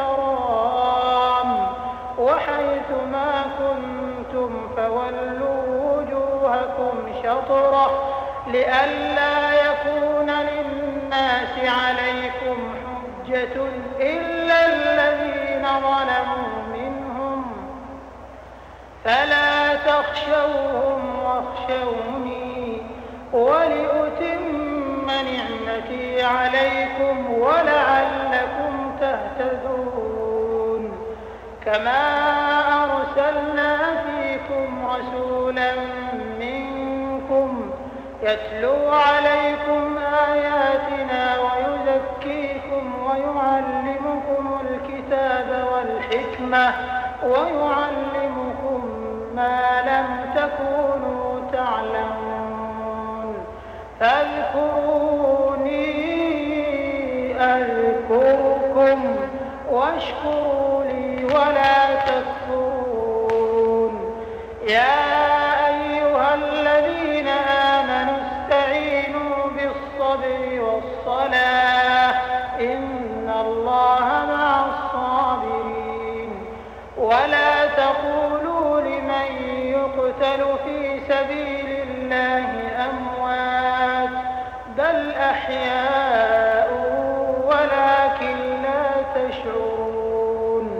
Speaker 2: الحرام وحيث ما كنتم فولوا وجوهكم شطره لئلا يكون للناس عليكم حجة إلا الذين ظلموا منهم فلا تخشوهم واخشوني ولأتم نعمتي عليكم ولعلكم تهتدون. كما أرسلنا فيكم رسولا منكم يتلو عليكم آياتنا ويزكيكم ويعلمكم الكتاب والحكمة ويعلمكم ما لم تكونوا تعلمون. فاذكروني أذكركم واشكروا لي ولا تكفرون. يا أيها الذين آمنوا استعينوا بالصبر والصلاة إن الله مع الصابرين. ولا تقولوا لمن يقتل في سبيل الله أموات بل أحياء ولكن لا تشعرون.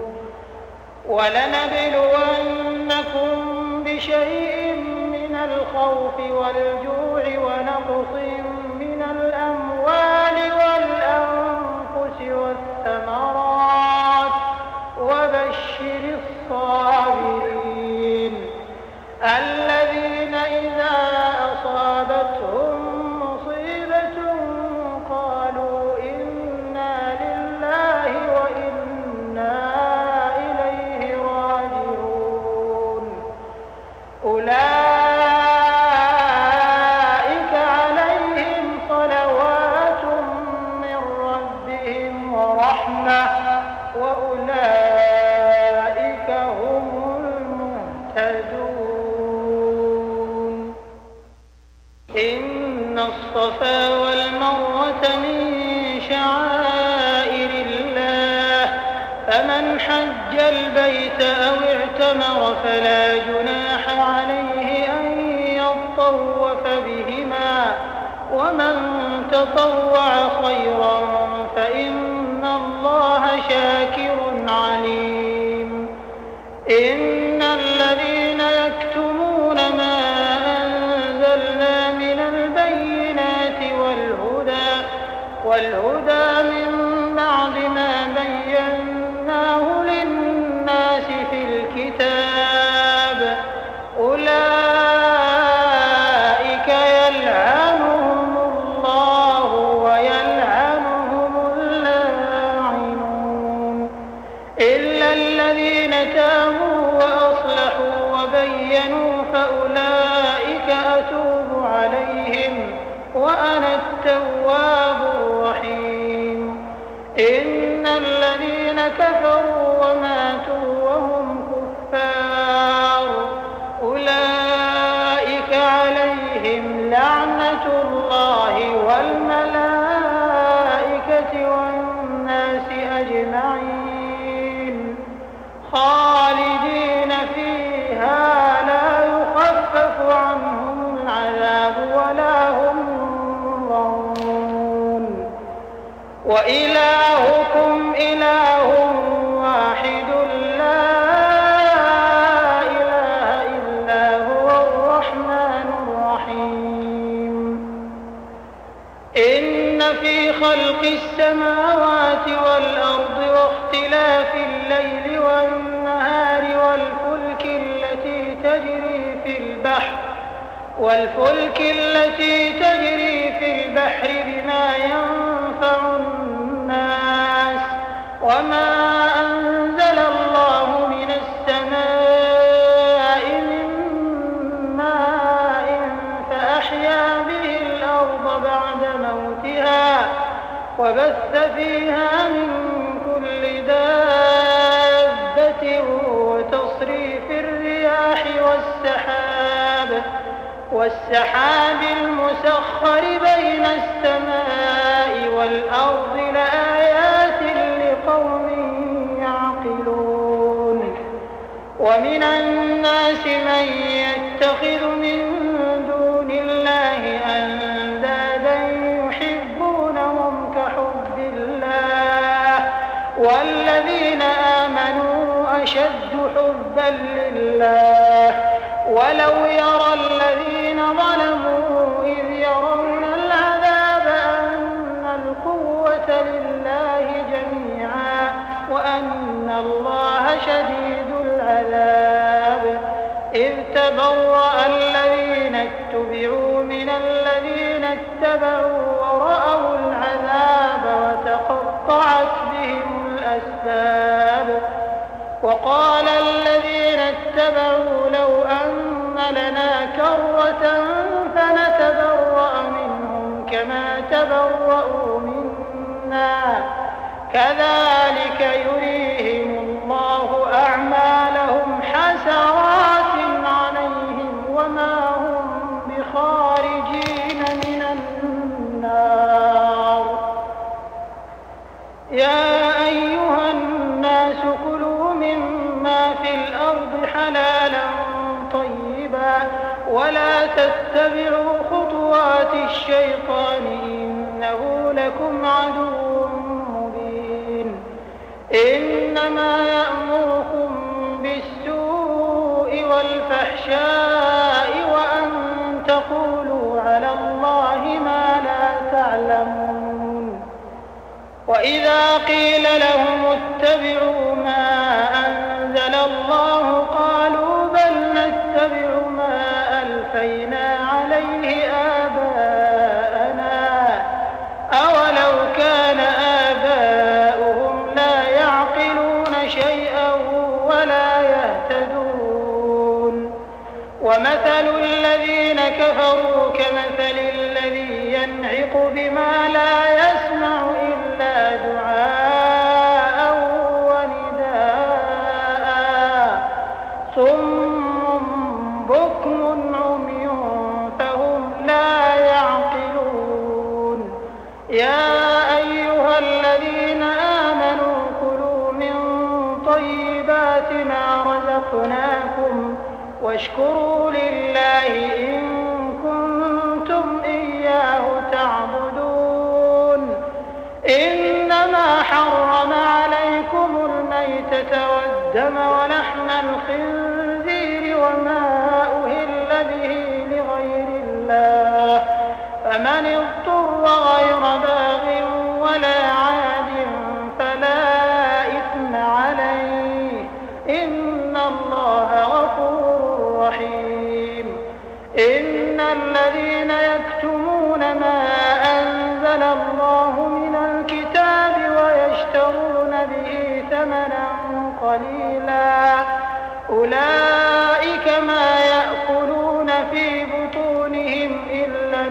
Speaker 2: ولنبلونكم بشيء من الخوف والجوع ونقص من الأموال والأنفس والثمرات وبشر الصابرين الذين إذا أصابتهم مصيبة قالوا إنا لله وإنا إليه راجعون. أولئك عليهم صلوات من ربهم ورحمة وأولئك هم المهتدون. إن الصفا والمروة من شعائر الله فمن حج البيت أو اعتمر فلا جناح عليه أن يطوف بهما ومن تطوع خيرا إن الذين يكتمون ما أنزلنا من البينات والهدى والهدى من بعد ما بيناه للناس في الكتاب أولئك يلعنهم الله ويلعنهم اللاعنون إلا الذين تابوا وأصلحوا وبينوا فأولئك أتوب عليهم وأنا التواب الرحيم إن الذين كفروا وماتوا وهم كفار أولئك عليهم لعنة الله والملائكة والناس أجمعين خالدين فيها لا يخفف عنهم العذاب ولا هم ينظرون وإلهكم إله واحد لا إله إلا هو الرحمن الرحيم إن في خلق السماوات والأرض واختلاف الليل والنهار والفلك التي تجري في البحر والفلك التي تجري في البحر بما ينفع الناس وما أنزل الله من السماء من ماء فأحيا به الأرض بعد موتها وبث فيها من كل دابة وتصريف الرياح والسحاب والسحاب المسخر بين السماء والأرض لآيات لقوم يعقلون ومن الناس من يتخذ من دون الله أندادا يحبونهم كحب الله والذين آمنوا أشد حبا لله ولو يرى الذين ظلموا إذ يرون العذاب أن القوة لله جميعا وأن الله شديد العذاب إذ تبرأ الذين اتبعوا من الذين اتبعوا ورأوا العذاب وتقطعت بهم الأسباب وقال الذين اتبعوا لو أن لنا كرة فنتبرأ منهم كما تبرأوا منا كذلك يريهم الله أعمالهم حسرات عليهم وما هم بخارجين من النار يا أيها الناس كلوا مما في الأرض حلالا طيبا ولا تتبعوا خطوات الشيطان إنه لكم عدو مبين إنما يأمركم بالسوء والفحشاء وأن تقولوا على الله ما لا تعلمون وإذا قيل لهم اتبعوا ما أنزل الله قالوا بل نتبع ما ألفينا عليه آباءنا أولو كان آباؤهم لا يعقلون شيئا ولا يهتدون ومثل الذين كفروا كمثل الذي ينعق بما لا يسمع إلا دعاء ونداء صم بكم عمي فهم لا يعقلون يا أيها الذين آمنوا كلوا من طيبات ما رزقناكم واشكروا لله إن كنتم إياه تعبدون إنما حرم عليكم الميتة والدم ولحم الخنزير قليلا أولئك ما يأكلون في بطونهم إلا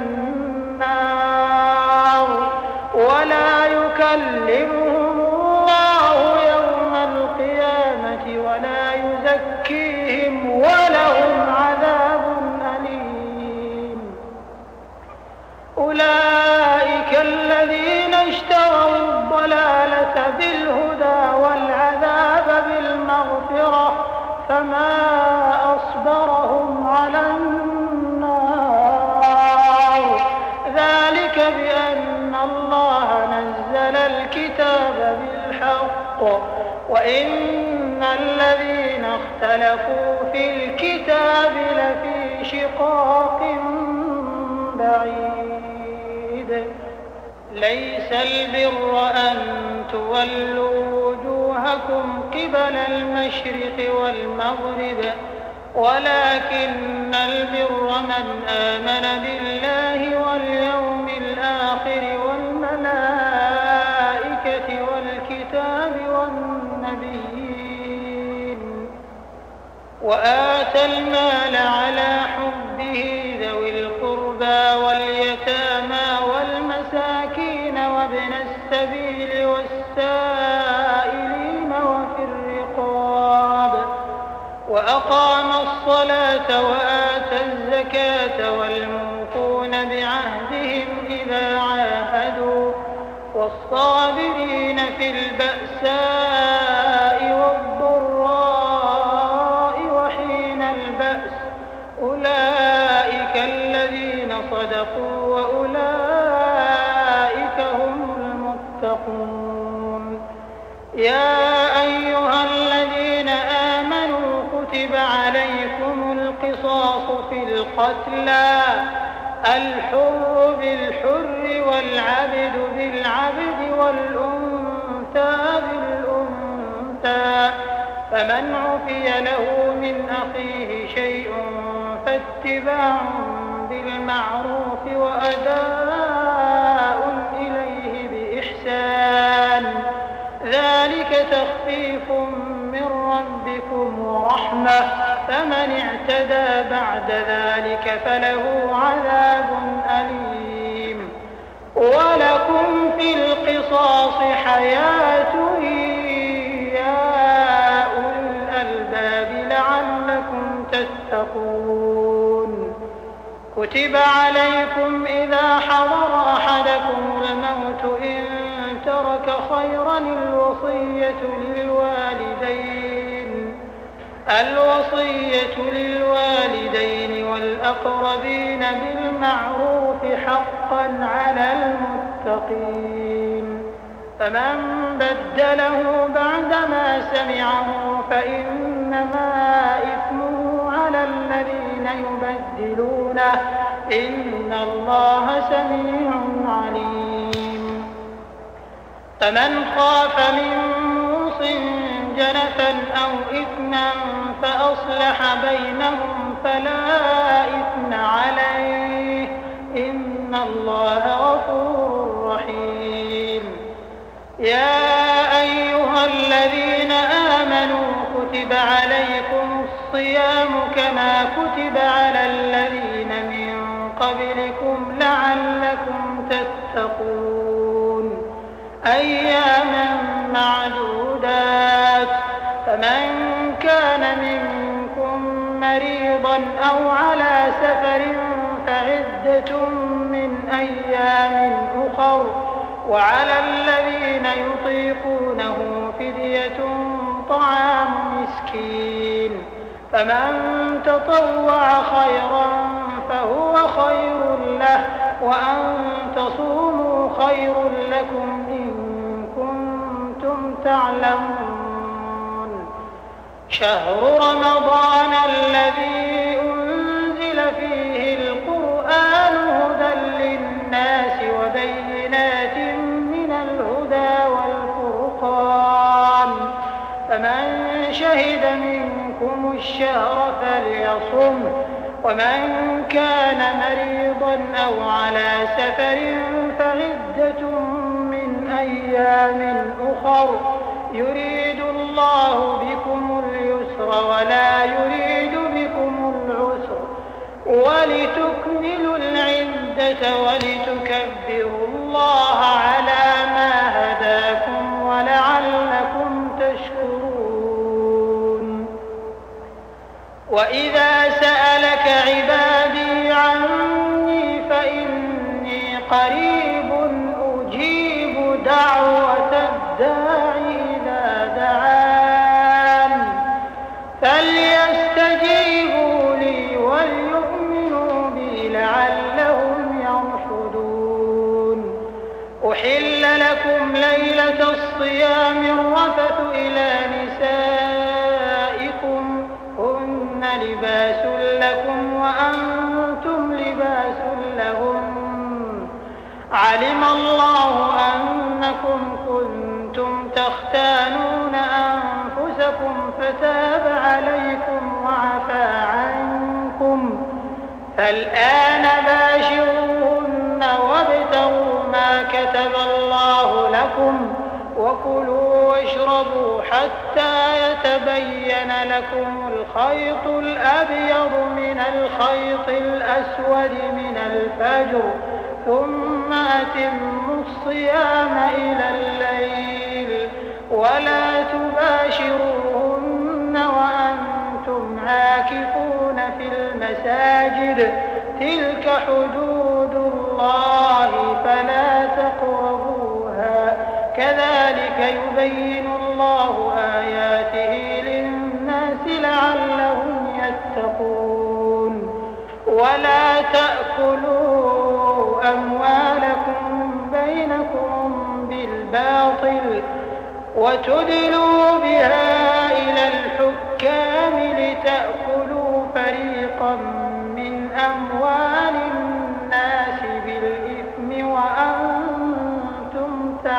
Speaker 2: النار ولا يكلمهم الله يوم القيامة ولا يزكيهم ولهم عذاب أليم أولئك الذين اشتروا الضلالة بالهدى والعذاب بالمغفرة فما أصبرهم على النار ذلك بأن الله نزل الكتاب بالحق وإن الذين اختلفوا في الكتاب لفي شقاق بعيد ليس البر أن تولوا وجوهكم قبل المشرق والمغرب ولكن البر من آمن بالله واليوم الآخر والملائكة والكتاب والنبيين وآتى المال على حبه ذوي القربى واليتامى والمساكين وابن السبيل والسائلين وفي الرقاب وأقام الصلاة وآتى الزكاة والموفون بعهدهم إذا عاهدوا والصابرين في البأساء والضراء وحين البأس أولئك الذين صدقوا وأولئك هم المتقون يا أيها الذين آمنوا كتب عليكم القصاص في القتلى الحر بالحر والعبد بالعبد والأنثى بالأنثى فمن عفي له من أخيه شيء فاتباع بالمعروف وأداء إليه بإحسان ذلك تخفيف من ربكم ورحمة فمن اعتدى بعد ذلك فله عذاب أليم ولكم في القصاص حياة يا أولي الألباب لعلكم تتقون كتب عليكم إذا حضر أحدكم الموت إن ترك خيرا الوصية للوالدين الوصية للوالدين والأقربين بالمعروف حقا على المتقين فمن بدله بعدما سمعه فإنما إثمه على الذين يبدلونه إن الله سميع عليم فمن خاف من موصٍ جنفا أو إثما فأصلح بينهم فلا إثم عليه إن الله غفور رحيم يا أيها الذين آمنوا كتب عليكم الصيام كما كتب على الذين من قبلكم لعلكم تتقون أياما معدودات فمن كان منكم مريضا أو على سفر فعدة من أيام أخر وعلى الذين يطيقونه فدية طعام مسكين فمن تطوع خيرا فهو خير له وأن تصوموا خير لكم إن كنتم تعلمون شهر رمضان الذي أنزل فيه القرآن هدى للناس وبينات من الهدى والفرقان فمن شهد منكم الشهر فليصم ومن كان مريضا أو على سفر فعدة من أيام أخر يريد الله الله بكم اليسر ولا يريد بكم العسر ولتكملوا العدة ولتكبروا الله على ما هداكم ولعلكم تشكرون. وإذا سألك عبادي عني فإني قريب أجيب دعوة الداع إذا دعان فليستجيبوا لي وليؤمنوا بي لعلهم يرشدون. أحل لكم ليلة الصيام الرفث إلى نسائكم هن لباس لكم وأنتم لباس لهم علم الله أنكم كنتم تختانون أنفسكم فتاب عليكم وعفى عنكم فالآن باشروهن وابتغوا ما كتب الله لكم وكلوا واشربوا حتى يتبين لكم الخيط الأبيض من الخيط الأسود من الفجر ثم أتموا الصيام إلى الليل ولا تباشروهن وأنتم عاكفون في المساجد تلك حدود الله فلا تقربوها كذلك يبين الله آياته للناس لعلهم يتقون. ولا تأكلوا أموالكم بينكم بالباطل وتدلوا بها إلى الحكام لتأكلوا فريقا من أموال الناس بالإثم وأنتم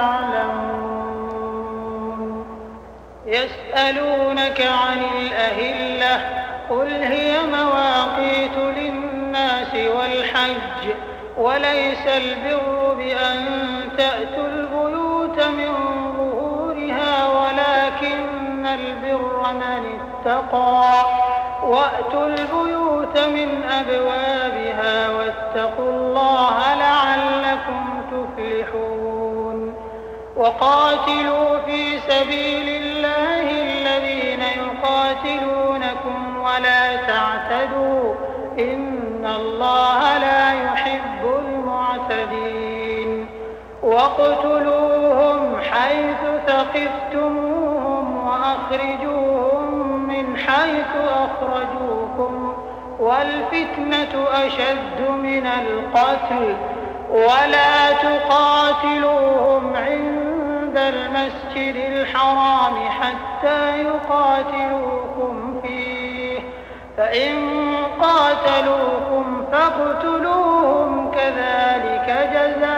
Speaker 2: تعلمون. يسألونك عن الأهلة قل هي مواقيت للناس والحج وليس البر بأن تأتوا البيوت من ظهورها ولكن البر من اتقى وأتوا البيوت من أبوابها واتقوا الله لعلكم تفلحون. وقاتلوا في سبيل الله الذين يقاتلونكم ولا تعتدوا إن الله لا يحب المعتدين. واقتلوهم حيث ثقفتموهم وأخرجوهم من حيث أخرجوكم والفتنة أشد من القتل ولا تقاتلوهم عند المسجد الحرام حتى يقاتلوكم فيه فإن قاتلوكم فاقتلوهم كذلك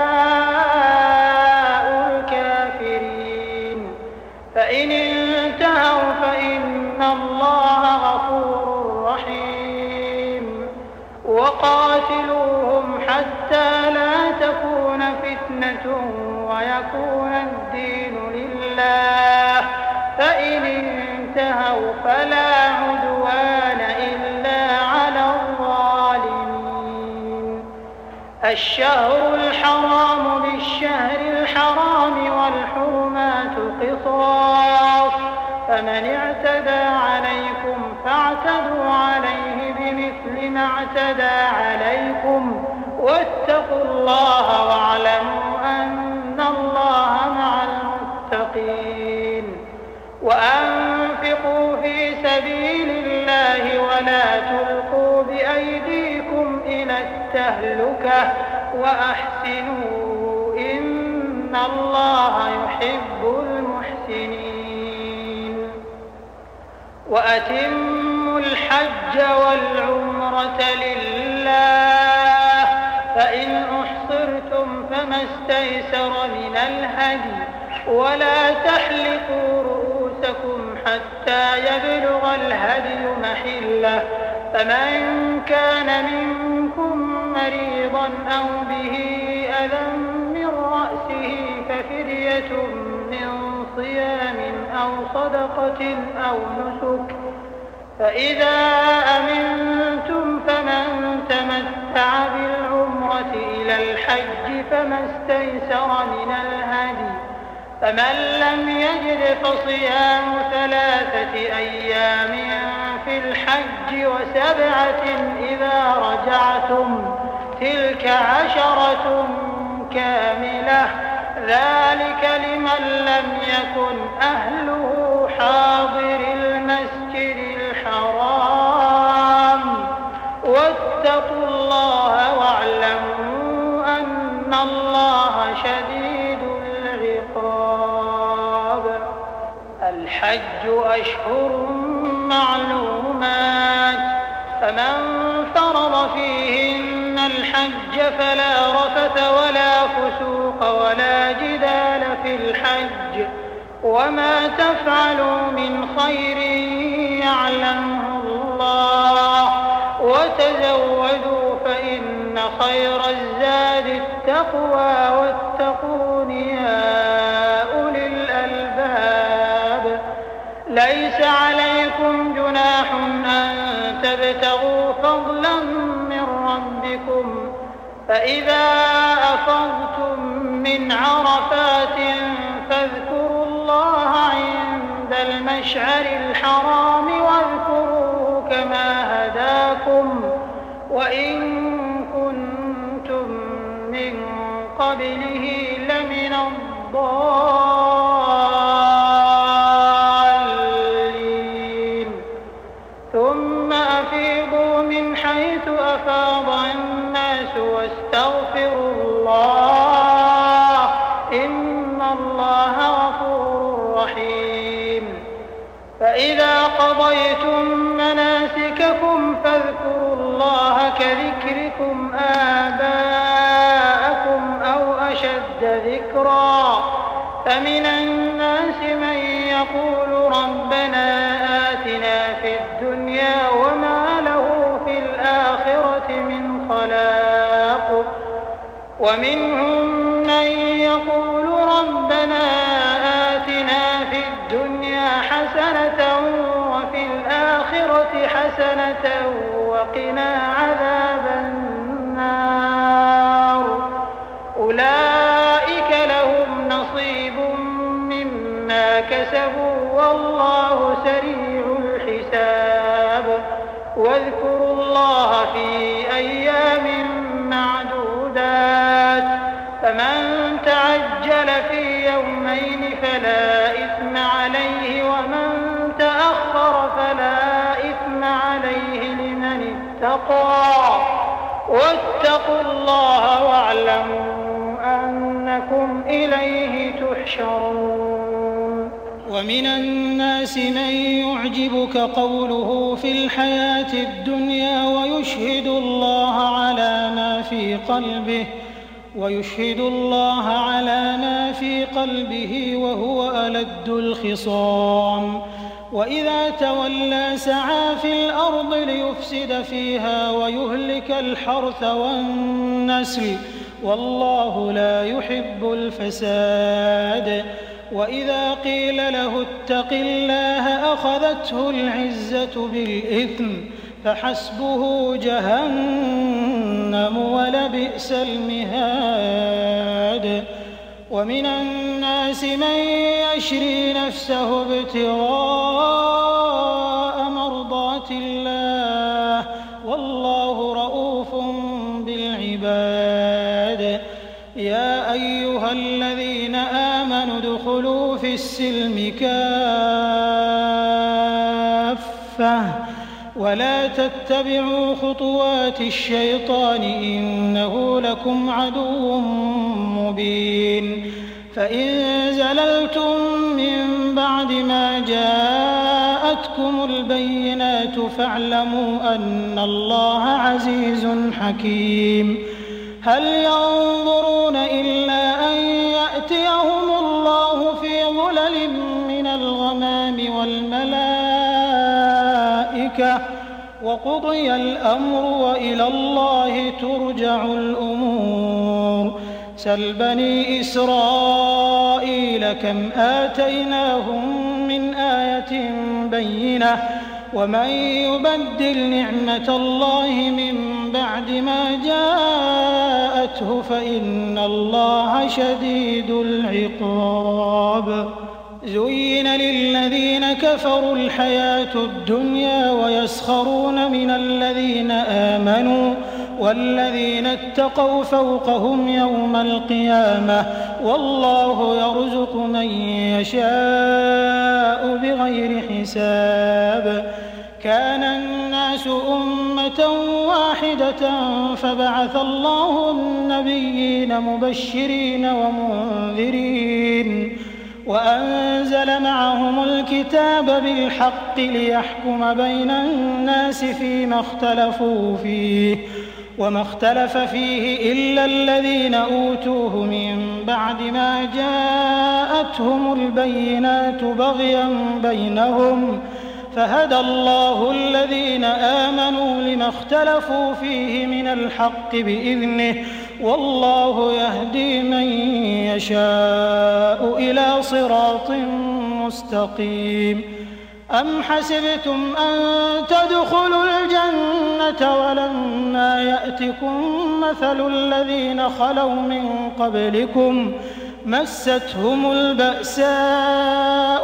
Speaker 2: جزاء الكافرين. فإن انتهوا فإن الله غفور رحيم. وقاتلوهم حتى لا تكون فتنة ويكون الدين لله فإن انتهوا فلا عدوان إلا على الظالمين. الشهر الحرام بالشهر الحرام والحرمات قصاص فمن اعتدى عليكم فاعتدوا عليه بمثل ما اعتدى عليكم واتقوا الله واعلموا أن الله مع المتقين. وأنفقوا في سبيل الله ولا تلقوا بأيديكم إلى التهلكة وأحسنوا إن الله يحب المحسنين. وأتموا الحج والعمرة لله فإن أحصرتم فما استيسر من الهدي ولا تحلقوا رؤوسكم حتى يبلغ الهدي محله فمن كان منكم مريضا أو به أذى من رأسه ففدية من صيام أو صدقة أو نسك فإذا أمنتم فمن تمتع بالعمرة إلى الحج فما استيسر من الهدي فمن لم يجد فصيام ثلاثة أيام في الحج وسبعة إذا رجعتم تلك عشرة كاملة ذلك لمن لم يكن أهله حاضر المسجد الحرام واتقوا الله واعلموا أن الله شديد العقاب. الحج أشهر معلومات فمن فرض فيهن الحج فلا رفث ولا فسوق ولا جدال في الحج وما تفعلوا من خير يعلمه الله وتزودوا فإن خير الزاد التقوى واتقون يا أولي الألباب. ليس عليكم جناح أن تبتغوا فضلا من ربكم فإذا أفضتم من عرفات فاذكروا الله عند المشعر الحرام واذكروه كما هداكم وإن كنتم من قبله لمن الضالين. ثم أفيضوا من حيث أفاض الناس واستغفروا الله إن الله غفور رحيم. فإذا قضيتم مناسككم فاذكروا الله كذكركم آباءكم أو أشد ذكرا فمن الناس من يقول ربنا آتنا في الدنيا وما له في الآخرة من خلاق ومنهم من يقول ربنا آتنا في الدنيا حسنة وفي الآخرة حسنة وقنا عذاب النار. أولئك لهم نصيب مما كسبوا والله سريع الحساب. واذكروا الله في أيام معدودات فمن تعجل في يومين فلا إثم عليه ومن تأخر فلا إثم عليه لمن اتقى واتقوا الله واعلموا أنكم إليه تحشرون.
Speaker 1: ومن الناس من يعجبك قوله في الحياة الدنيا ويشهد الله على ما في قلبه ويشهد الله على ما في قلبه وهو ألد الخصام وإذا تولى سعى في الأرض ليفسد فيها ويهلك الحرث والنسل والله لا يحب الفساد. وإذا قيل له اتق الله أخذته العزة بالإثم فحسبه جهنم ولبئس المهاد. ومن الناس من يشري نفسه ابتغاء مرضات الله والله رؤوف بالعباد. يا أيها الذين آمنوا ادخلوا في السلم كافة ولا تتبعوا خطوات الشيطان إنه لكم عدو مبين. فإن زللتم من بعد ما جاءتكم البينات فاعلموا أن الله عزيز حكيم. هل ينظرون إلا أن يأتيهم الله في ظلل من الغمام والملائكة وقضي الأمر وإلى الله ترجع الأمور. سل بني إسرائيل كم آتيناهم من آية بينة ومن يبدل نعمة الله من بعد ما جاءته فإن الله شديد العقاب. زين للذين كفروا الحياة الدنيا ويسخرون من الذين آمنوا والذين اتقوا فوقهم يوم القيامة والله يرزق من يشاء بغير حساب. كان الناس أمة واحدة فبعث الله النبيين مبشرين ومنذرين وأنزل معهم الكتاب بالحق ليحكم بين الناس فيما اختلفوا فيه وما اختلف فيه إلا الذين أوتوه من بعد ما جاءتهم البينات بغيا بينهم فهدى الله الذين آمنوا لما اختلفوا فيه من الحق بإذنه والله يهدي من يشاء إلى صراط مستقيم. أم حسبتم أن تدخلوا الجنة ولما يأتكم مثل الذين خلوا من قبلكم مستهم البأساء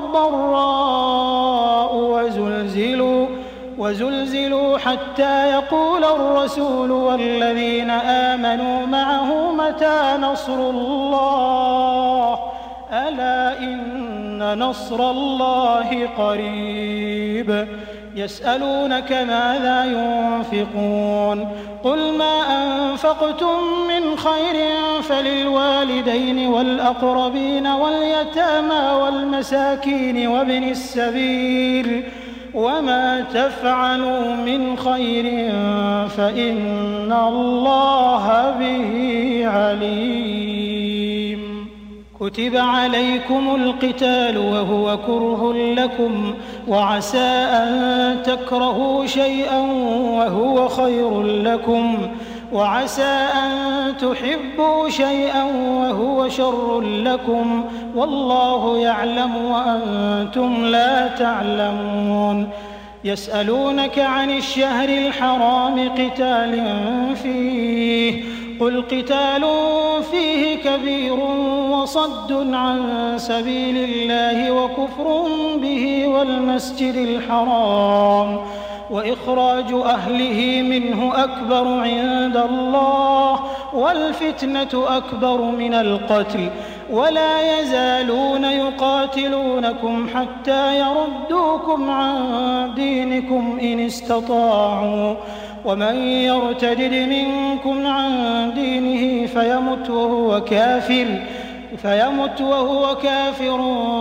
Speaker 1: والضراء وزلزلوا وزلزلوا حتى يقول الرسول والذين آمنوا معه متى نصر الله ألا إن نصر الله قريب. يسألونك ماذا ينفقون قل ما أنفقتم من خير فللوالدين والأقربين واليتامى والمساكين وابن السبيل وما تفعلوا من خير فإن الله به عليم. كتب عليكم القتال وهو كره لكم وعسى أن تكرهوا شيئا وهو خير لكم وعسى أن تحبوا شيئا وهو شر لكم والله يعلم وأنتم لا تعلمون. يسألونك عن الشهر الحرام قتال فيه قل قتال فيه كبير وصد عن سبيل الله وكفر به والمسجد الحرام وإخراج أهله منه أكبر عند الله والفتنة أكبر من القتل ولا يزالون يقاتلونكم حتى يردوكم عن دينكم إن استطاعوا ومن يرتد منكم عن دينه فيمت وهو كافر فيمت وهو كافر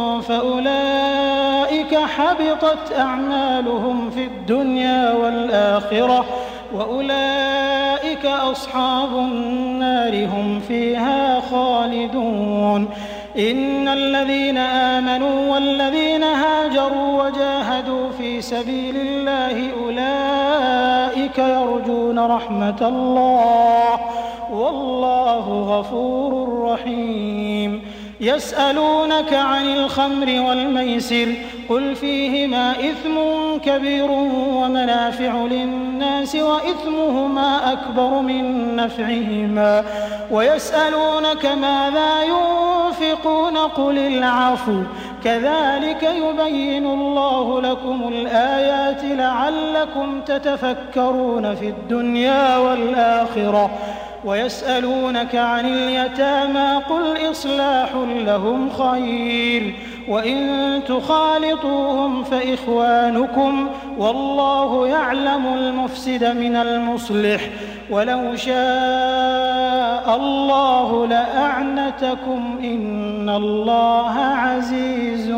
Speaker 1: فأولئك حبطت أعمالهم في الدنيا والآخرة وأولئك أصحاب النار هم فيها خالدون. إن الذين آمنوا والذين هاجروا وجاهدوا في سبيل الله أولئك يرجون رحمة الله والله غفور رحيم. يسألونك عن الخمر والميسر قل فيهما إثم كبير ومنافع للناس وإثمهما أكبر من نفعهما ويسألونك ماذا ينفقون قل العفو كذلك يبين الله لكم الآيات لعلكم تتفكرون في الدنيا والآخرة. ويسألونك عن اليتامى قل إصلاح لهم خير وإن تخالطوهم فإخوانكم والله يعلم المفسد من المصلح ولو شاء الله لأعنتكم إن الله عزيز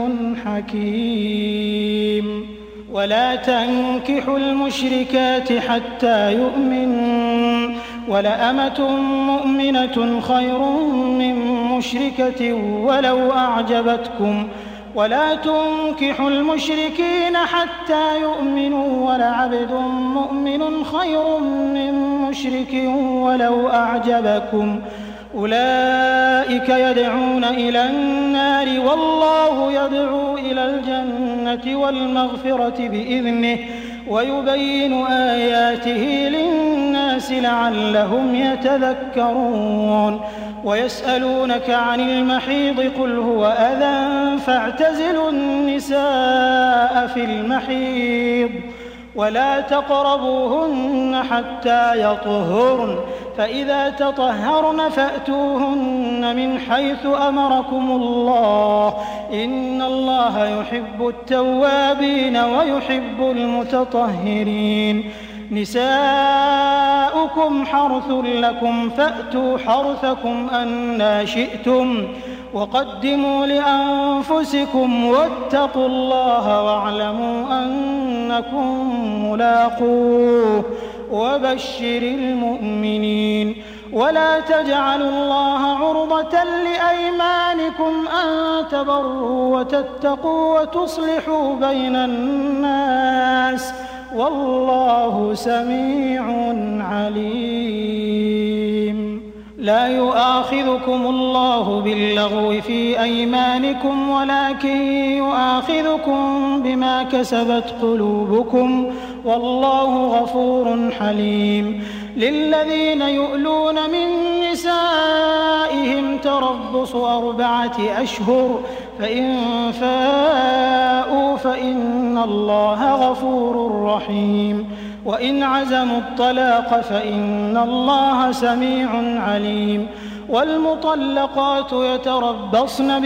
Speaker 1: حكيم. ولا تنكحوا المشركات حتى يؤمنوا ولأمة مؤمنة خير من مشركة ولو أعجبتكم ولا تنكحوا المشركين حتى يؤمنوا ولعبد مؤمن خير من مشرك ولو أعجبكم أولئك يدعون إلى النار والله يدعو إلى الجنة والمغفرة بإذنه ويبين آياته للناس لعلهم يتذكرون ويسألونك عن المحيض قل هو أذى فاعتزلوا النساء في المحيض ولا تقربوهن حتى يطهرن فإذا تطهرن فأتوهن من حيث أمركم الله إن الله يحب التوابين ويحب المتطهرين نساؤكم حرث لكم فأتوا حرثكم أنى شئتم وقدموا لأنفسكم واتقوا الله واعلموا أنكم ملاقوه وبشر المؤمنين ولا تجعلوا الله عرضة لأيمانكم أن تبروا وتتقوا وتصلحوا بين الناس والله سميع عليم لا يؤاخذكم الله باللغو في أيمانكم ولكن يؤاخذكم بما كسبت قلوبكم والله غفور حليم للذين يؤلون من نسائهم تربص أربعة أشهر فإن فاءوا فإن الله غفور رحيم وإن عزموا الطلاق فإن الله سميع عليم والمطلقات يتربصن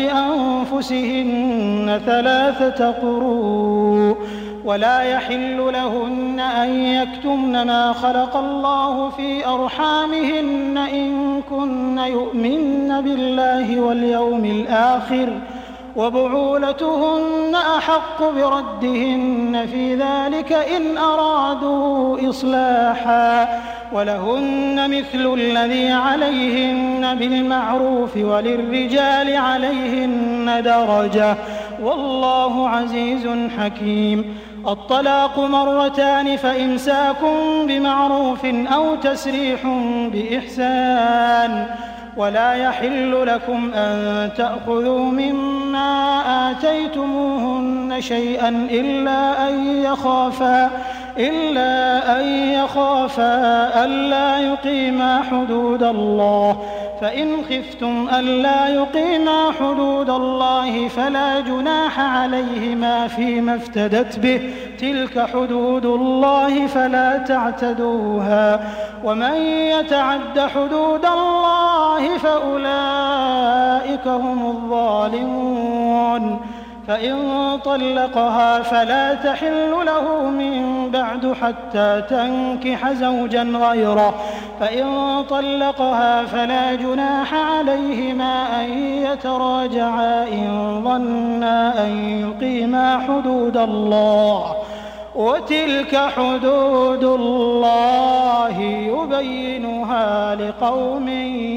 Speaker 1: بأنفسهن ثلاثة قروء ولا يحل لهن أن يكتمن ما خلق الله في أرحامهن إن كن يؤمن بالله واليوم الآخر وبعولتهن أحق بردهن في ذلك إن أرادوا إصلاحا ولهن مثل الذي عليهن بالمعروف وللرجال عليهن درجة والله عزيز حكيم الطلاق مرتان فإمساك بمعروف أو تسريح بإحسان ولا يحل لكم أن تأخذوا مما آتيتموهن شيئا إلا أن يخافا إلا أن يخافا ألا يقيما حدود الله فإن خفتم ألا يقيما حدود الله فلا جناح عليهما فيما افتدت به تلك حدود الله فلا تعتدوها ومن يتعد حدود الله فأولئك هم الظالمون فإن طلقها فلا تحل له من بعد حتى تنكح زوجا غيره فإن طلقها فلا جناح عليهما أن يتراجعا إن ظنا أن يقيما حدود الله وتلك حدود الله يبينها لقوم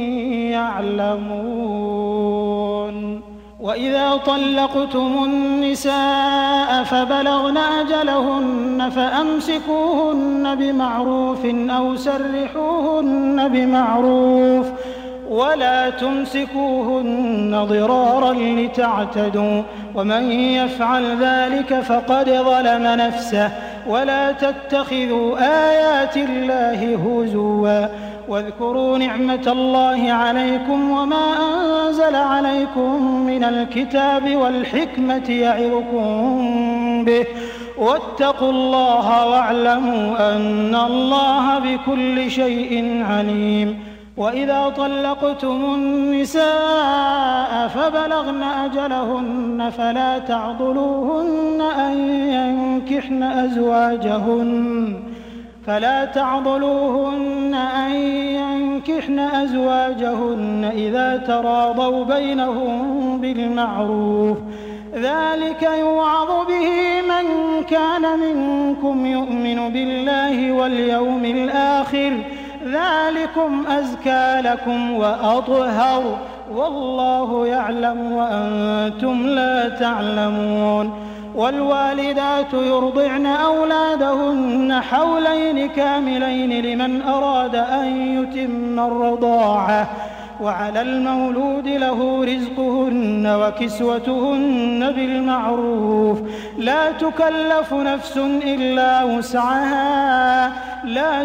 Speaker 1: يعلمون وإذا طلقتم النساء فبلغن أجلهن فأمسكوهن بمعروف أو سرحوهن بمعروف ولا تمسكوهن ضرارا لتعتدوا ومن يفعل ذلك فقد ظلم نفسه ولا تتخذوا آيات الله هزوا واذكروا نعمة الله عليكم وما أنزل عليكم من الكتاب والحكمة يعظكم به واتقوا الله واعلموا أن الله بكل شيء عليم وإذا طلقتم النساء فبلغن أجلهن فلا تعضلوهن أن ينكحن أزواجهن فلا تعضلوهن أن ينكحن أزواجهن إذا تراضوا بينهم بالمعروف ذلك يوعظ به من كان منكم يؤمن بالله واليوم الآخر ذلكم أزكى لكم وأطهر والله يعلم وأنتم لا تعلمون والوالدات يرضعن أولادهن حولين كاملين لمن أراد أن يتم الرضاعة وعلى المولود له رزقهن وكسوتهن بالمعروف لا تكلف نفس إلا وسعها لا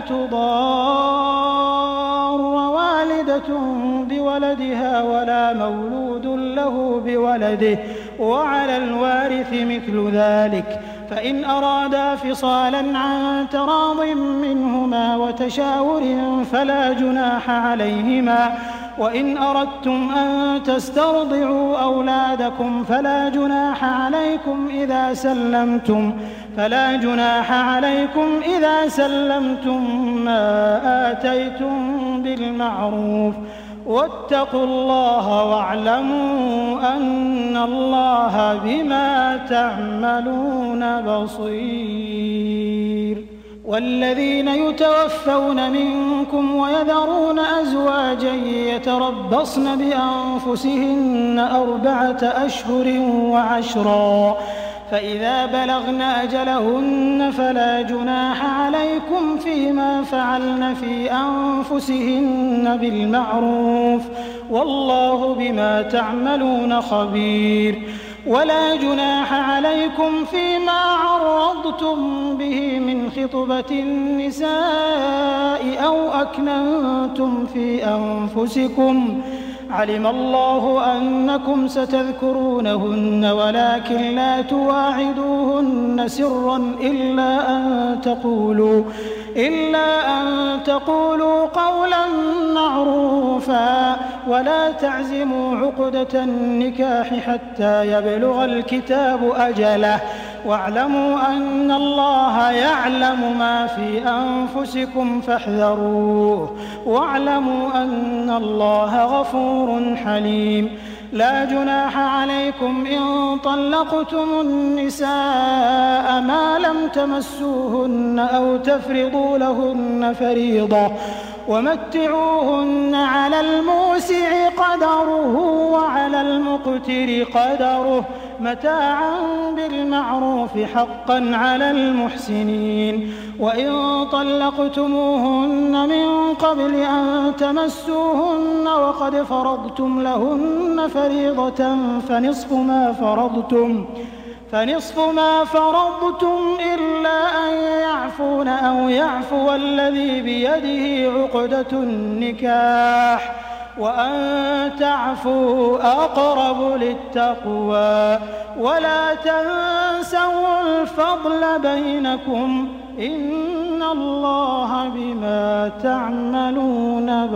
Speaker 1: تضار والدة بولدها ولا مولود له بولده وعلى الوارث مثل ذلك فإن أرادا فصالا عن تراض منهما وتشاور فلا جناح عليهما وإن أردتم أن تسترضعوا أولادكم فلا جناح عليكم إذا سلمتم فلا جناح عليكم إذا سلمتم ما آتيتم بالمعروف واتقوا الله واعلموا أن الله بما تعملون بصير. والذين يتوفون منكم ويذرون أزواجا يتربصن بأنفسهن أربعة أشهر وعشرا فإذا بلغن أجلهن فلا جناح عليكم فيما فعلن في أنفسهن بالمعروف والله بما تعملون خبير. ولا جناح عليكم فيما عرضتم به من خطبة النساء أو أكننتم في أنفسكم علم الله أنكم ستذكرونهن ولكن لا تواعدوهن سرا إلا أن تقولوا إلا أن تقولوا قولا معروفا ولا تعزموا عقدة النكاح حتى يبلغ الكتاب أجله واعلموا أن الله يعلم ما في أنفسكم فاحذروه واعلموا أن الله غفور حليم. لا جناح عليكم إن طلقتم النساء ما لم تمسوهن أو تفرضوا لهن فريضة ومتعوهن على الموسع قدره وعلى المقتر قدره متاعا بالمعروف حقا على المحسنين. وإن طلقتموهن من قبل أن تمسوهن وقد فرضتم لهن فريضة فنصف ما فرضتم فنصف ما فرضتم إلا أن يعفون أو يعفو الذي بيده عقدة النكاح وأن تعفوا أقرب للتقوى. ولا تنسوا الفضل بينكم إن الله بما تعملون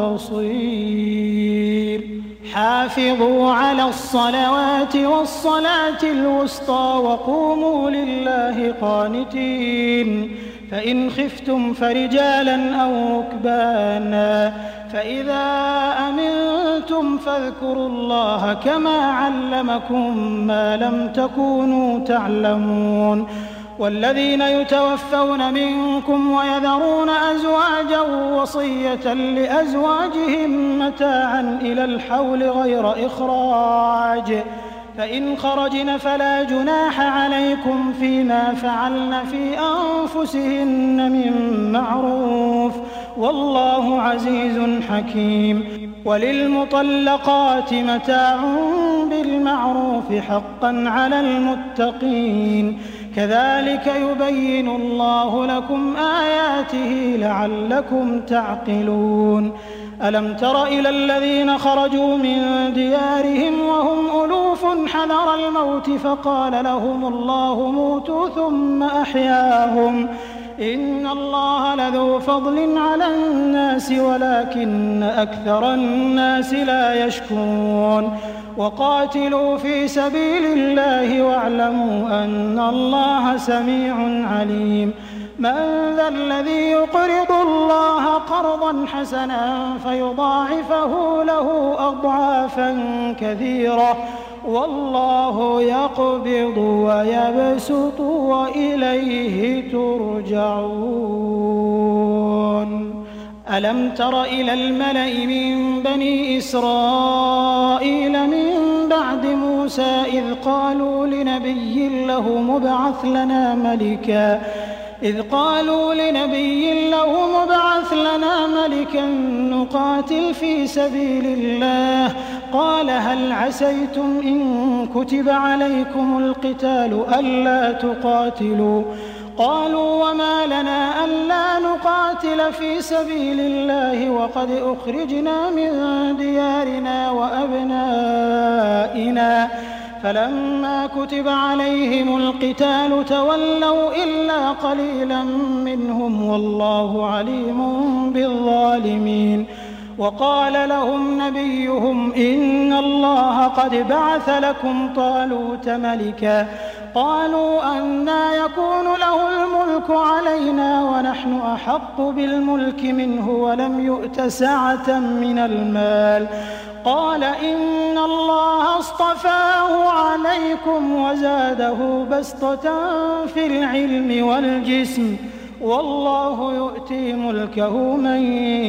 Speaker 1: بصير. حافظوا على الصلوات والصلاة الوسطى وقوموا لله قانتين. فإن خفتم فرجالا أو ركبانا فإذا أمنتم فاذكروا الله كما علمكم ما لم تكونوا تعلمون. والذين يتوفون منكم ويذرون أزواجا وصية لأزواجهم متاعا إلى الحول غير إخراج فإن خرجن فلا جناح عليكم فيما فعلن في أنفسهن من معروف والله عزيز حكيم. وللمطلقات متاع بالمعروف حقا على المتقين. كذلك يبين الله لكم آياته لعلكم تعقلون. ألم تر إلى الذين خرجوا من ديارهم وهم ألوف حذر الموت فقال لهم الله موتوا ثم أحياهم إن الله لذو فضل على الناس ولكن أكثر الناس لا يشكرون. وقاتلوا في سبيل الله واعلموا أن الله سميع عليم. من ذا الذي يقرض الله قرضا حسنا فيضاعفه له أضعافا كثيرة والله يقبض ويبسط وإليه ترجعون. ألم تر إلى الملأ من بني إسرائيل من بعد موسى إذ قالوا لنبي له مبعث لنا ملكا إذ قالوا لنبي له ابعث لنا ملكا نقاتل في سبيل الله قال هل عسيتم إن كتب عليكم القتال ألا تقاتلوا قالوا وما لنا ألا نقاتل في سبيل الله وقد أخرجنا من ديارنا وأبنائنا فلما كتب عليهم القتال تولوا إلا قليلا منهم والله عليم بالظالمين وقال لهم نبيهم إن الله قد بعث لكم طالوت ملكا قالوا أنى يكون له الملك علينا ونحن أحق بالملك منه ولم يؤت سعة من المال قال إن الله اصطفاه عليكم وزاده بسطة في العلم والجسم والله يؤتي ملكه من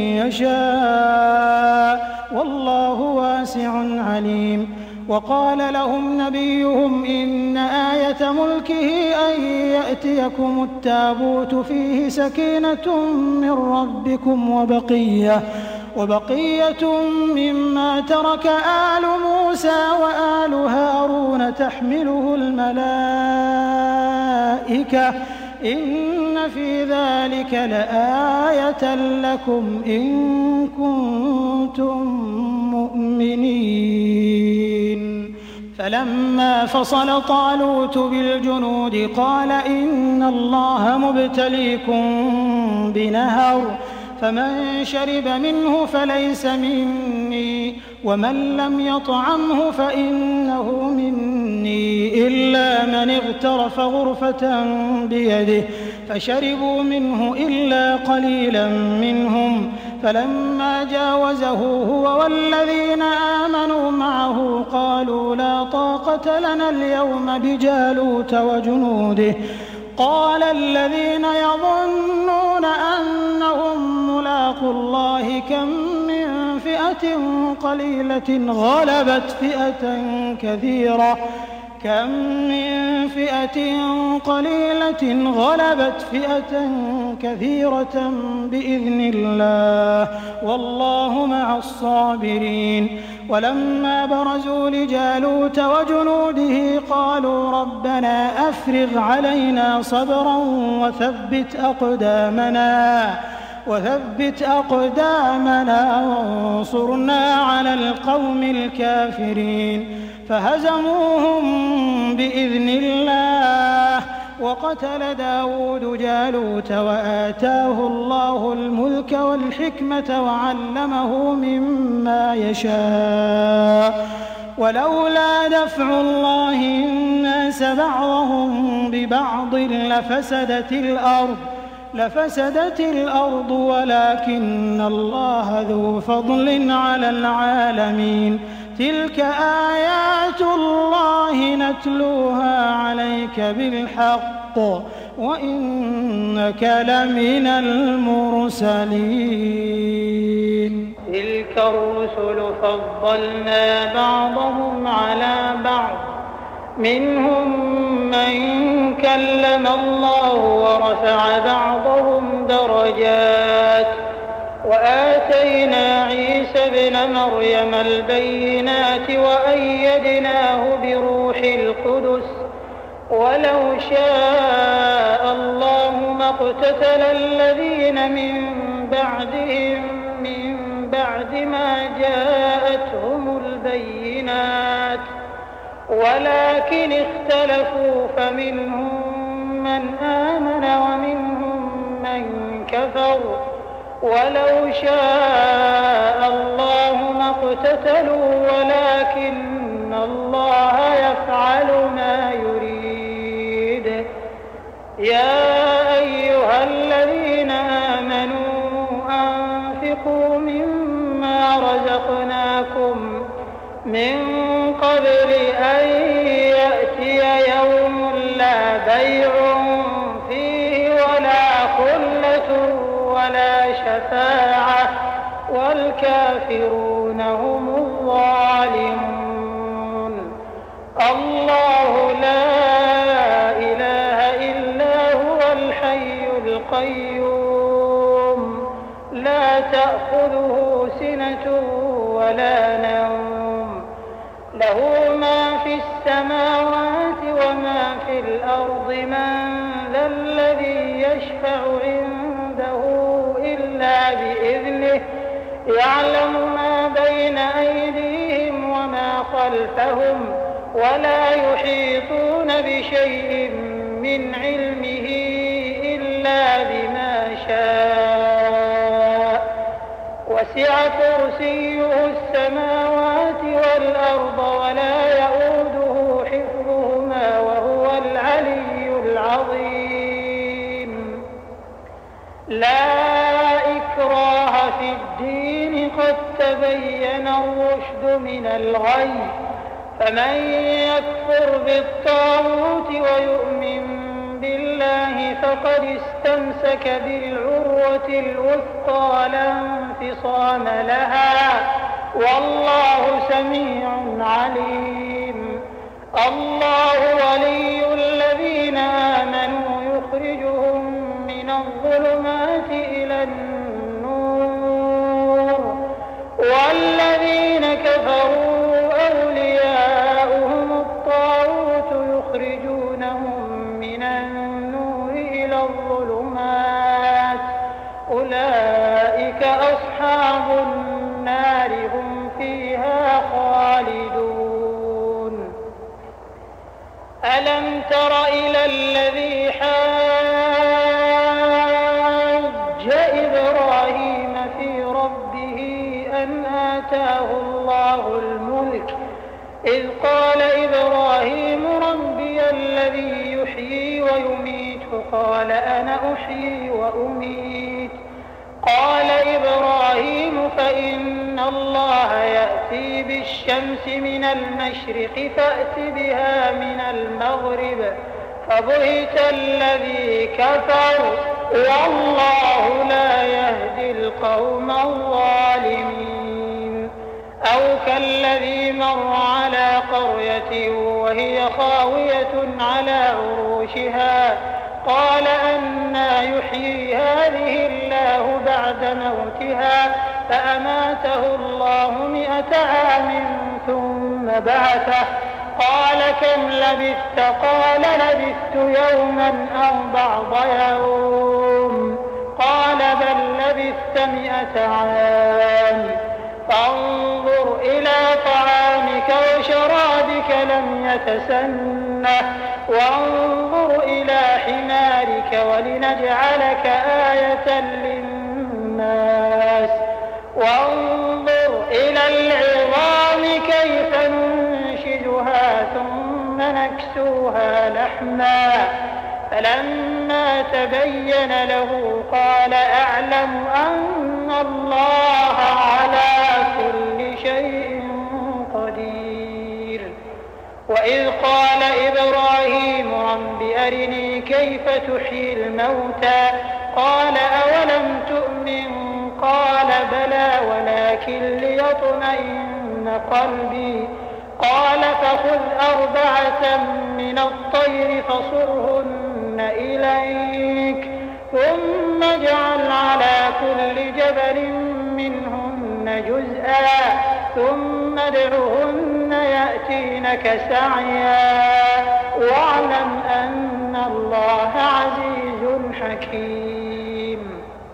Speaker 1: يشاء والله واسع عليم وقال لهم نبيهم إن آية ملكه أن يأتيكم التابوت فيه سكينة من ربكم وبقية وبقية مما ترك آل موسى وآل هارون تحمله الملائكة إن في ذلك لآية لكم إن كنتم مؤمنين فلما فصل طالوت بالجنود قال إن الله مبتليكم بنهر فمن شرب منه فليس مني ومن لم يطعمه فإنه مني إلا من اغترف غرفة بيده فشربوا منه إلا قليلا منهم فلما جاوزه هو والذين آمنوا معه قالوا لا طاقة لنا اليوم بجالوت وجنوده قال الذين يظنون أنهم ملاقو الله كم من فئة قليلة غلبت فئة كثيرة كم من فئة قليلة غلبت فئة كثيرة بإذن الله والله مع الصابرين ولما برزوا لجالوت وجنوده قالوا ربنا أفرغ علينا صبرا وثبت أقدامنا وثبت أقدامنا وانصرنا على القوم الكافرين فهزموهم بإذن الله وقتل داود جالوت وآتاه الله الملك والحكمة وعلمه مما يشاء ولولا دفع الله الناس بعضهم ببعض لفسدت الأرض لفسدت الأرض ولكن الله ذو فضل على العالمين تلك آيات الله نتلوها عليك بالحق وإنك لمن المرسلين
Speaker 2: تلك الرسل فضلنا بعضهم على بعض منهم من كلم الله ورفع بعضهم درجات وآتينا عيسى ابن مريم البينات وأيدناه بروح القدس ولو شاء الله ما اقتتل الذين من بعدهم من بعد ما جاءتهم البينات ولكن اختلفوا فمنهم من آمن ومنهم من كفر ولو شاء الله ما اقتتلوا ولكن الله يفعل ما يريد يا أيها الذين آمنوا أنفقوا مما رزقناكم من قبل أن يأتي يوم لا بيع فيه ولا خلة ولا شفاعة والكافرون هم الظالمون الله لا إله إلا هو الحي القيوم لا تأخذه سنة ولا نوم له ما في السماوات وما في الأرض من ذا الذي يشفع عنده إلا بإذنه يعلم ما بين أيديهم وما خلفهم ولا يحيطون بشيء من علمه إلا بما شاء وسع كرسيه السماوات والأرض ولا يؤوده حفظهما وهو العلي العظيم لا إكراه في الدين قد تبين الرشد من الغي فمن يكفر بالطاغوت ويؤمن بالله فقد استمسك بالعروة الوثقى لا انفصام لها والله سميع عليم الله ولي الذين آمنوا يخرجهم من الظلمات إلى النور والذين كفروا أولياؤهم الطاغوت يخرجونهم من النور إلى الظلمات أولئك أصحاب النار هم فيها خالدون ألم تر إلى الذي حاج إبراهيم في ربه أن آتاه الله الملك إذ قال إبراهيم ربي الذي يحيي ويميت قال أنا أحيي وأميت قال إبراهيم فإن الله يأتي بالشمس من المشرق فأت بها من المغرب فبهت الذي كفر والله لا يهدي القوم الظالمين أو كالذي مر على قرية وهي خاوية على عروشها قال أنى يحيي هذه الله بعد موتها فأماته الله مئة عام ثم بعثه قال كم لبثت قال لبثت يوما أو بعض يوم قال بل لبثت مئة عام فانظر إلى طعامك وشرابك لم يتسنه وانظر إلى حمارك ولنجعلك آية للناس وانظر إلى العظام كيف ننشدها ثم نكسوها لحما فلما تبين له قال أعلم أن الله على كل شيء قدير وإذ قال إبراهيم رب أرني كيف تحيي الموتى قال أولم تؤمن قال بلى ولكن ليطمئن قلبي قال فخذ أربعة من الطير فصرهن إليك ثم اجعل على كل جبل منهن جزءا ثم ادعهن يأتينك سعيا واعلم أن الله عزيز حكيم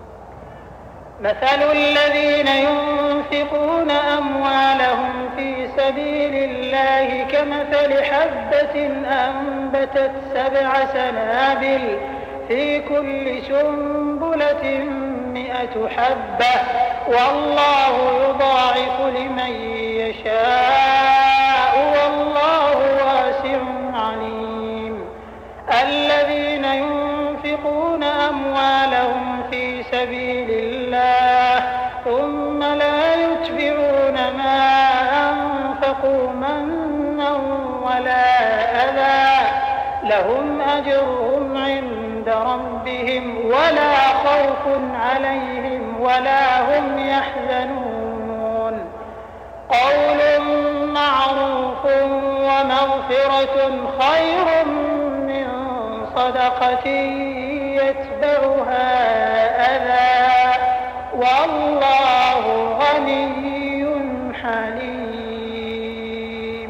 Speaker 2: مثل الذين ينفقون أموالهم في سبيل الله كمثل حبة أنبتت سبع سنابل في كل سنبلة مئة حبة والله يضاعف لمن يشاء والله واسع عليم الذين ينفقون أموالهم في سبيل الله ثم لا يتبعون ما أنفقوا منا ولا أذى لهم أجرهم عند ربهم ولا خوف عليهم ولا هم يحزنون قول معروف ومغفرة خير من صدقة يتبعها أذى والله غني حليم.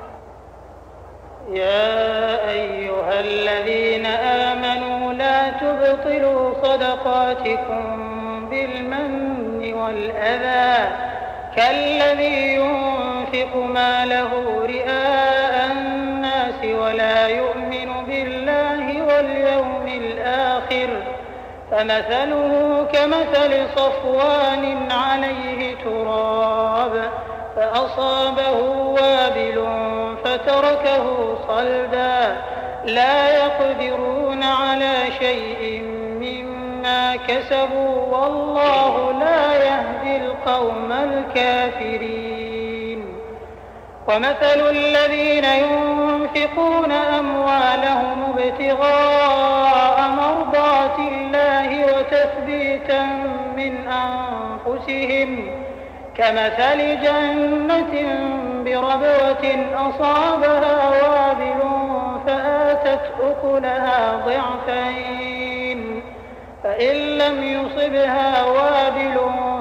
Speaker 2: يا أيها الذين آمنوا لا تبطلوا صدقاتكم بالمن والأذى كالذي ينفق ماله رئاء الناس ولا يؤمن بالله واليوم الآخر فمثله كمثل صفوان عليه تراب فأصابه وابل فتركه صلدا لا يقدرون على شيء مما كسبوا والله لا يهدي القوم الكافرين. ومثل الذين ينفقون أموالهم ابتغاء مرضات الله وتثبيتا من أنفسهم كمثل جنة بربوة أصابها وابل فآتت أكلها ضعفين فإن لم يصبها وابل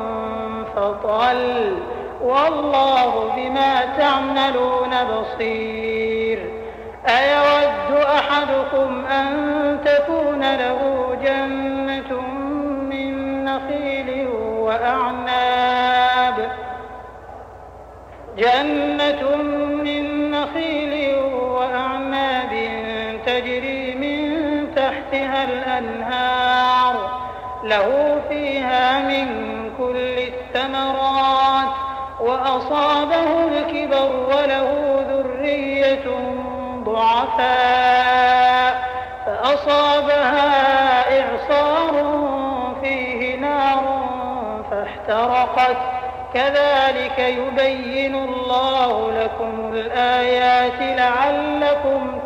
Speaker 2: فطل والله بما تعملون بصير. أيود أحدكم أن تكون له جنة من نخيل وأعناب جنة من نخيل وأعناب تجري من تحتها الأنهار له فيها من كل الثمرات وأصابه الكبر وله ذرية ضعفاء فأصابها إعصار فيه نار فاحترقت كذلك يبين الله لكم الآيات لعلكم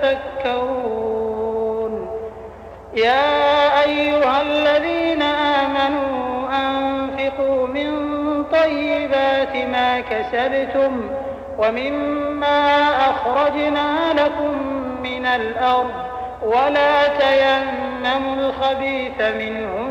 Speaker 2: تتفكرون. يا أيها الذين آمنوا أنفقوا من طيبات ما كسبتم ومما أخرجنا لكم من الأرض ولا تيمموا الخبيث منه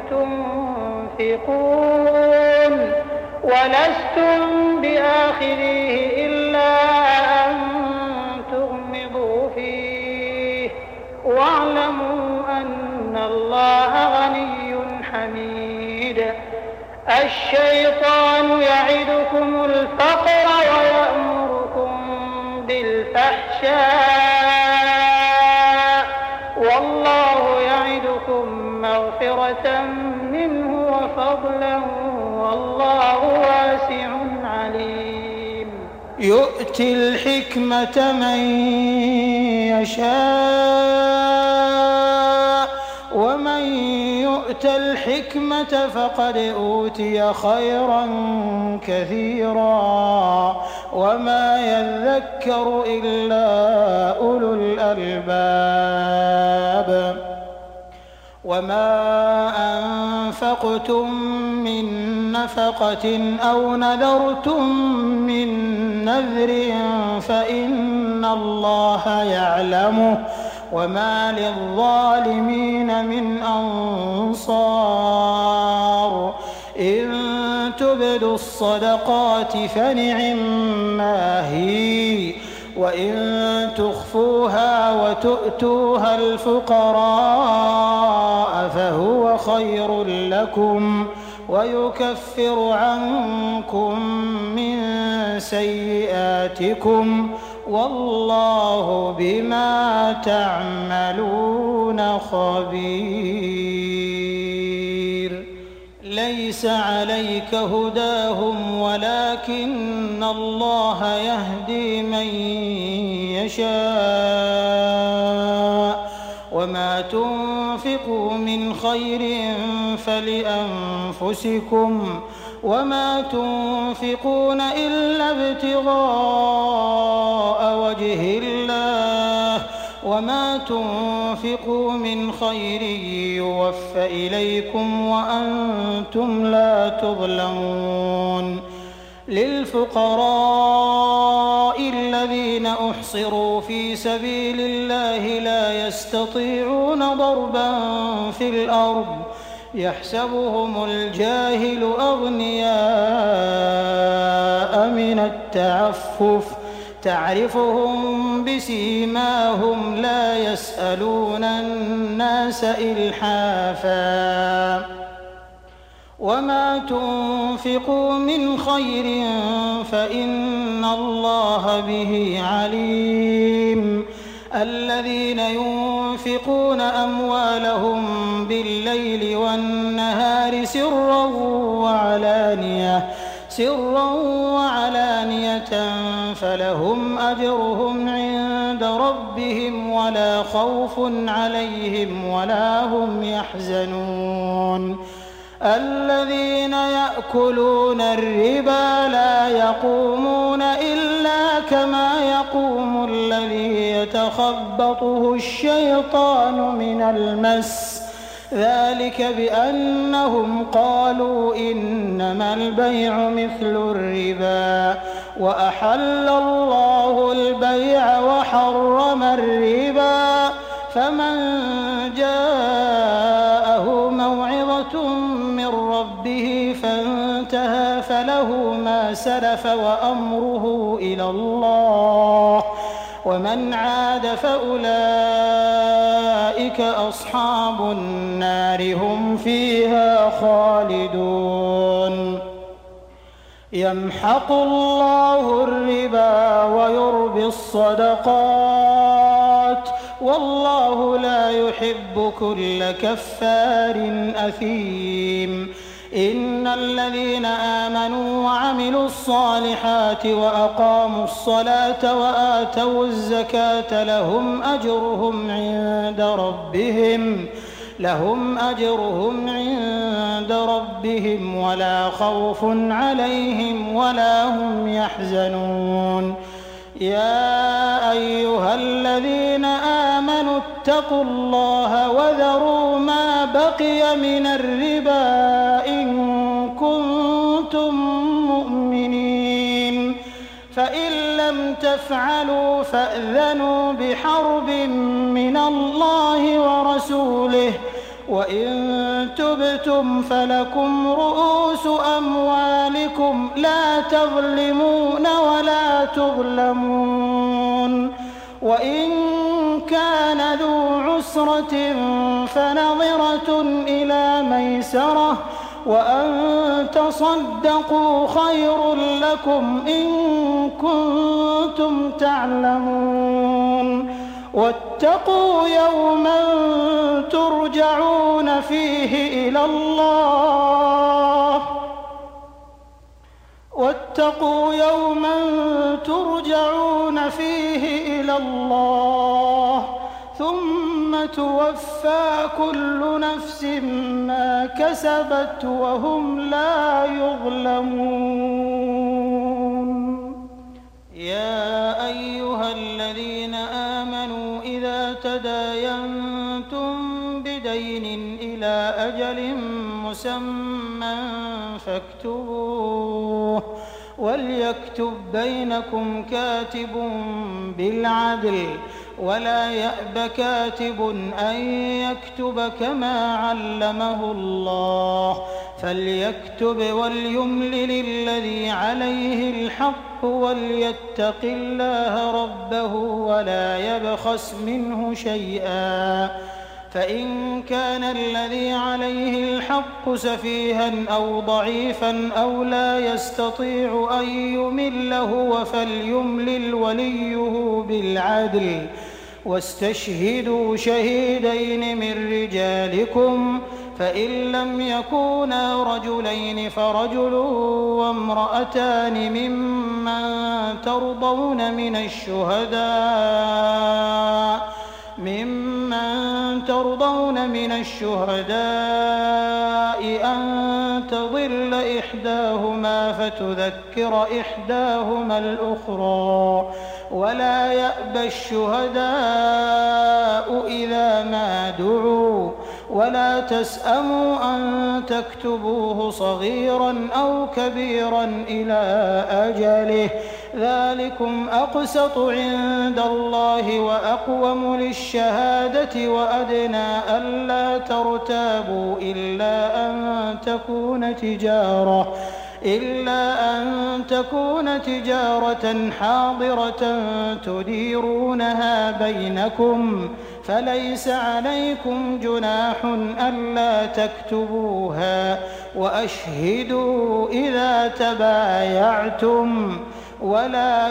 Speaker 2: تنفقون ولستم بآخذيه إلا أن تغمضوا فيه واعلموا أن الله غني حميد. الشيطان يعدكم الفقر ويأمركم بالفحشاء والله يعدكم مغفرة منه وفضلا والله واسع عليم.
Speaker 1: يؤتي الحكمة من يشاء ومن يؤت الحكمة فقد أوتي خيرا كثيرا وما يذكر إلا أولو الألباب. وما أنفقتم من نفقة أو نذرتم من نذر فإن الله يعلمه وما للظالمين من أنصار. إن تبدوا الصدقات فنعما هي وإن تخفوها وتؤتوها الفقراء فهو خير لكم ويكفر عنكم من سيئاتكم والله بما تعملون خبير. ليس عليك هداهم ولكن الله يهدي من يشاء وما تنفقوا من خير فلأنفسكم وما تنفقون إلا ابتغاء وجه الله وما تنفقوا من خير يوفى إليكم وأنتم لا تظلمون. للفقراء الذين أحصروا في سبيل الله لا يستطيعون ضربا في الأرض يحسبهم الجاهل أغنياء من التعفف تعرفهم بسيماهم لا يسألون الناس إلحافا وما تنفقوا من خير فإن الله به عليم الذين ينفقون أموالهم بالليل والنهار سرا وعلانية سرا وعلانية فلهم أجرهم عند ربهم ولا خوف عليهم ولا هم يحزنون الذين يأكلون الربا لا يقومون إلا كما يقوم الذي يتخبطه الشيطان من المس ذلك بأنهم قالوا إنما البيع مثل الربا وأحل الله البيع وحرم الربا فمن جاءه موعظة من ربه فانتهى فله ما سلف وأمره إلى الله ومن عاد فأولئك أصحاب النار هم فيها خالدون يمحق الله الربا ويربي الصدقات والله لا يحب كل كفار أثيم إن الذين آمنوا وعملوا الصالحات وأقاموا الصلاة وآتوا الزكاة لهم أجرهم عند ربهم لهم أجرهم عند ربهم ولا خوف عليهم ولا هم يحزنون يا أيها الذين آمنوا اتقوا الله وذروا ما بقي من الربا إن كنتم مؤمنين فإن لم تفعلوا فأذنوا بحرب من الله ورسوله وإن تبتم فلكم رؤوس أموالكم لا تظلمون ولا تظلمون وإن كان ذو عسرة فنظرة إلى ميسرة وأن تصدقوا خير لكم إن كنتم تعلمون واتقوا يوما ترجعون فيه إلى الله واتقوا يوما ترجعون فيه إلى الله ثم توفى كل نفس ما كسبت وهم لا يظلمون يا أيها الذين آمنوا إذا تداينتم بدين إلى أجل مسمى فاكتبوه وليكتب بينكم كاتب بالعدل ولا يأب كاتب أن يكتب كما علمه الله فليكتب وليملل الذي عليه الحق وليتق الله ربه ولا يبخس منه شيئا فإن كان الذي عليه الحق سفيها أو ضعيفا أو لا يستطيع أن يمل هو فليملل وليه بالعدل واستشهدوا شهيدين من رجالكم فإن لم يكونا رجلين فرجل وامرأتان ممن ترضون من الشهداء ممن ترضون من الشهداء أن تضل إحداهما فتذكر إحداهما الأخرى ولا يأبى الشهداء إذا ما دعوا ولا تسأموا أن تكتبوه صغيرا أو كبيرا إلى أجله ذلكم أقسط عند الله وأقوم للشهادة وأدنى ألا ترتابوا إلا أن تكون تجارة إلا أن تكون تجارة حاضرة تديرونها بينكم فليس عليكم جناح ألا تكتبوها وأشهدوا إذا تبايعتم ولا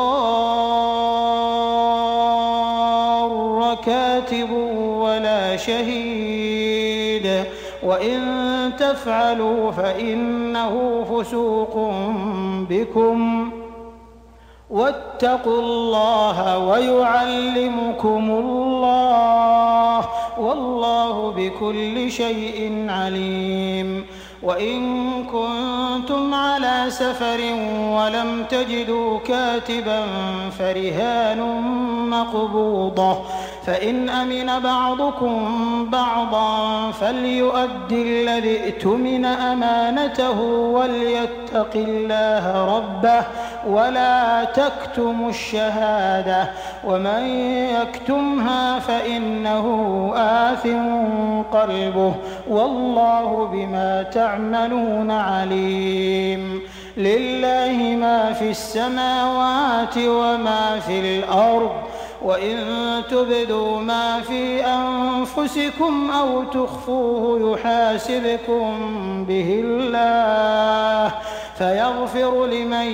Speaker 1: يضار كاتب ولا شهيد وإن تفعلوا فإنه فسوق بكم واتقوا الله ويعلمكم الله والله بكل شيء عليم وإن كنتم على سفر ولم تجدوا كاتبا فرهان مقبوضة فإن أمن بعضكم بعضا فليؤدي الذي ائتمن أمانته وليتق الله ربه ولا تكتموا الشهادة ومن يكتمها فإنه آثم قلبه والله بما تعملون عليم لله ما في السماوات وما في الأرض وإن تبدوا ما في أنفسكم أو تخفوه يحاسبكم به الله فيغفر لمن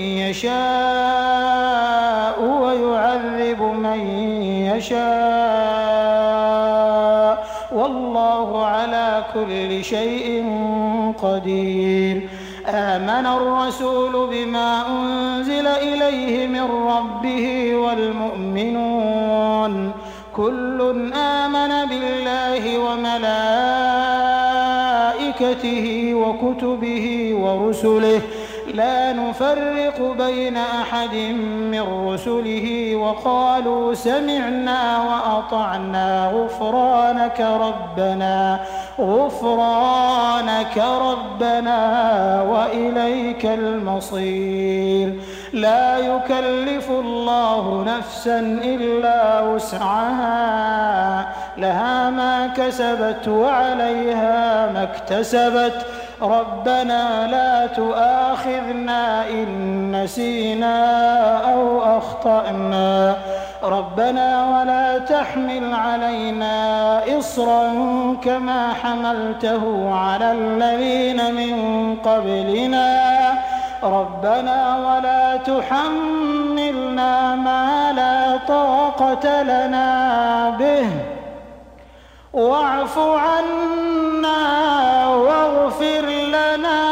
Speaker 1: يشاء ويعذب من يشاء والله على كل شيء قدير آمن الرسول بما أنزل إليه من ربه والمؤمنون كل آمن بالله وملائكته وكتبه ورسله لا نفرق بين أحد من رسله وقالوا سمعنا وأطعنا غفرانك ربنا غفرانك ربنا وإليك المصير لا يكلف الله نفسا إلا وسعها لها ما كسبت وعليها ما اكتسبت ربنا لا تؤاخذنا إن نسينا أو أخطأنا ربنا ولا تحمل علينا إصرا كما حملته على الذين من قبلنا ربنا ولا تحملنا ما لا طاقة لنا به واعف عنا واغفر لنا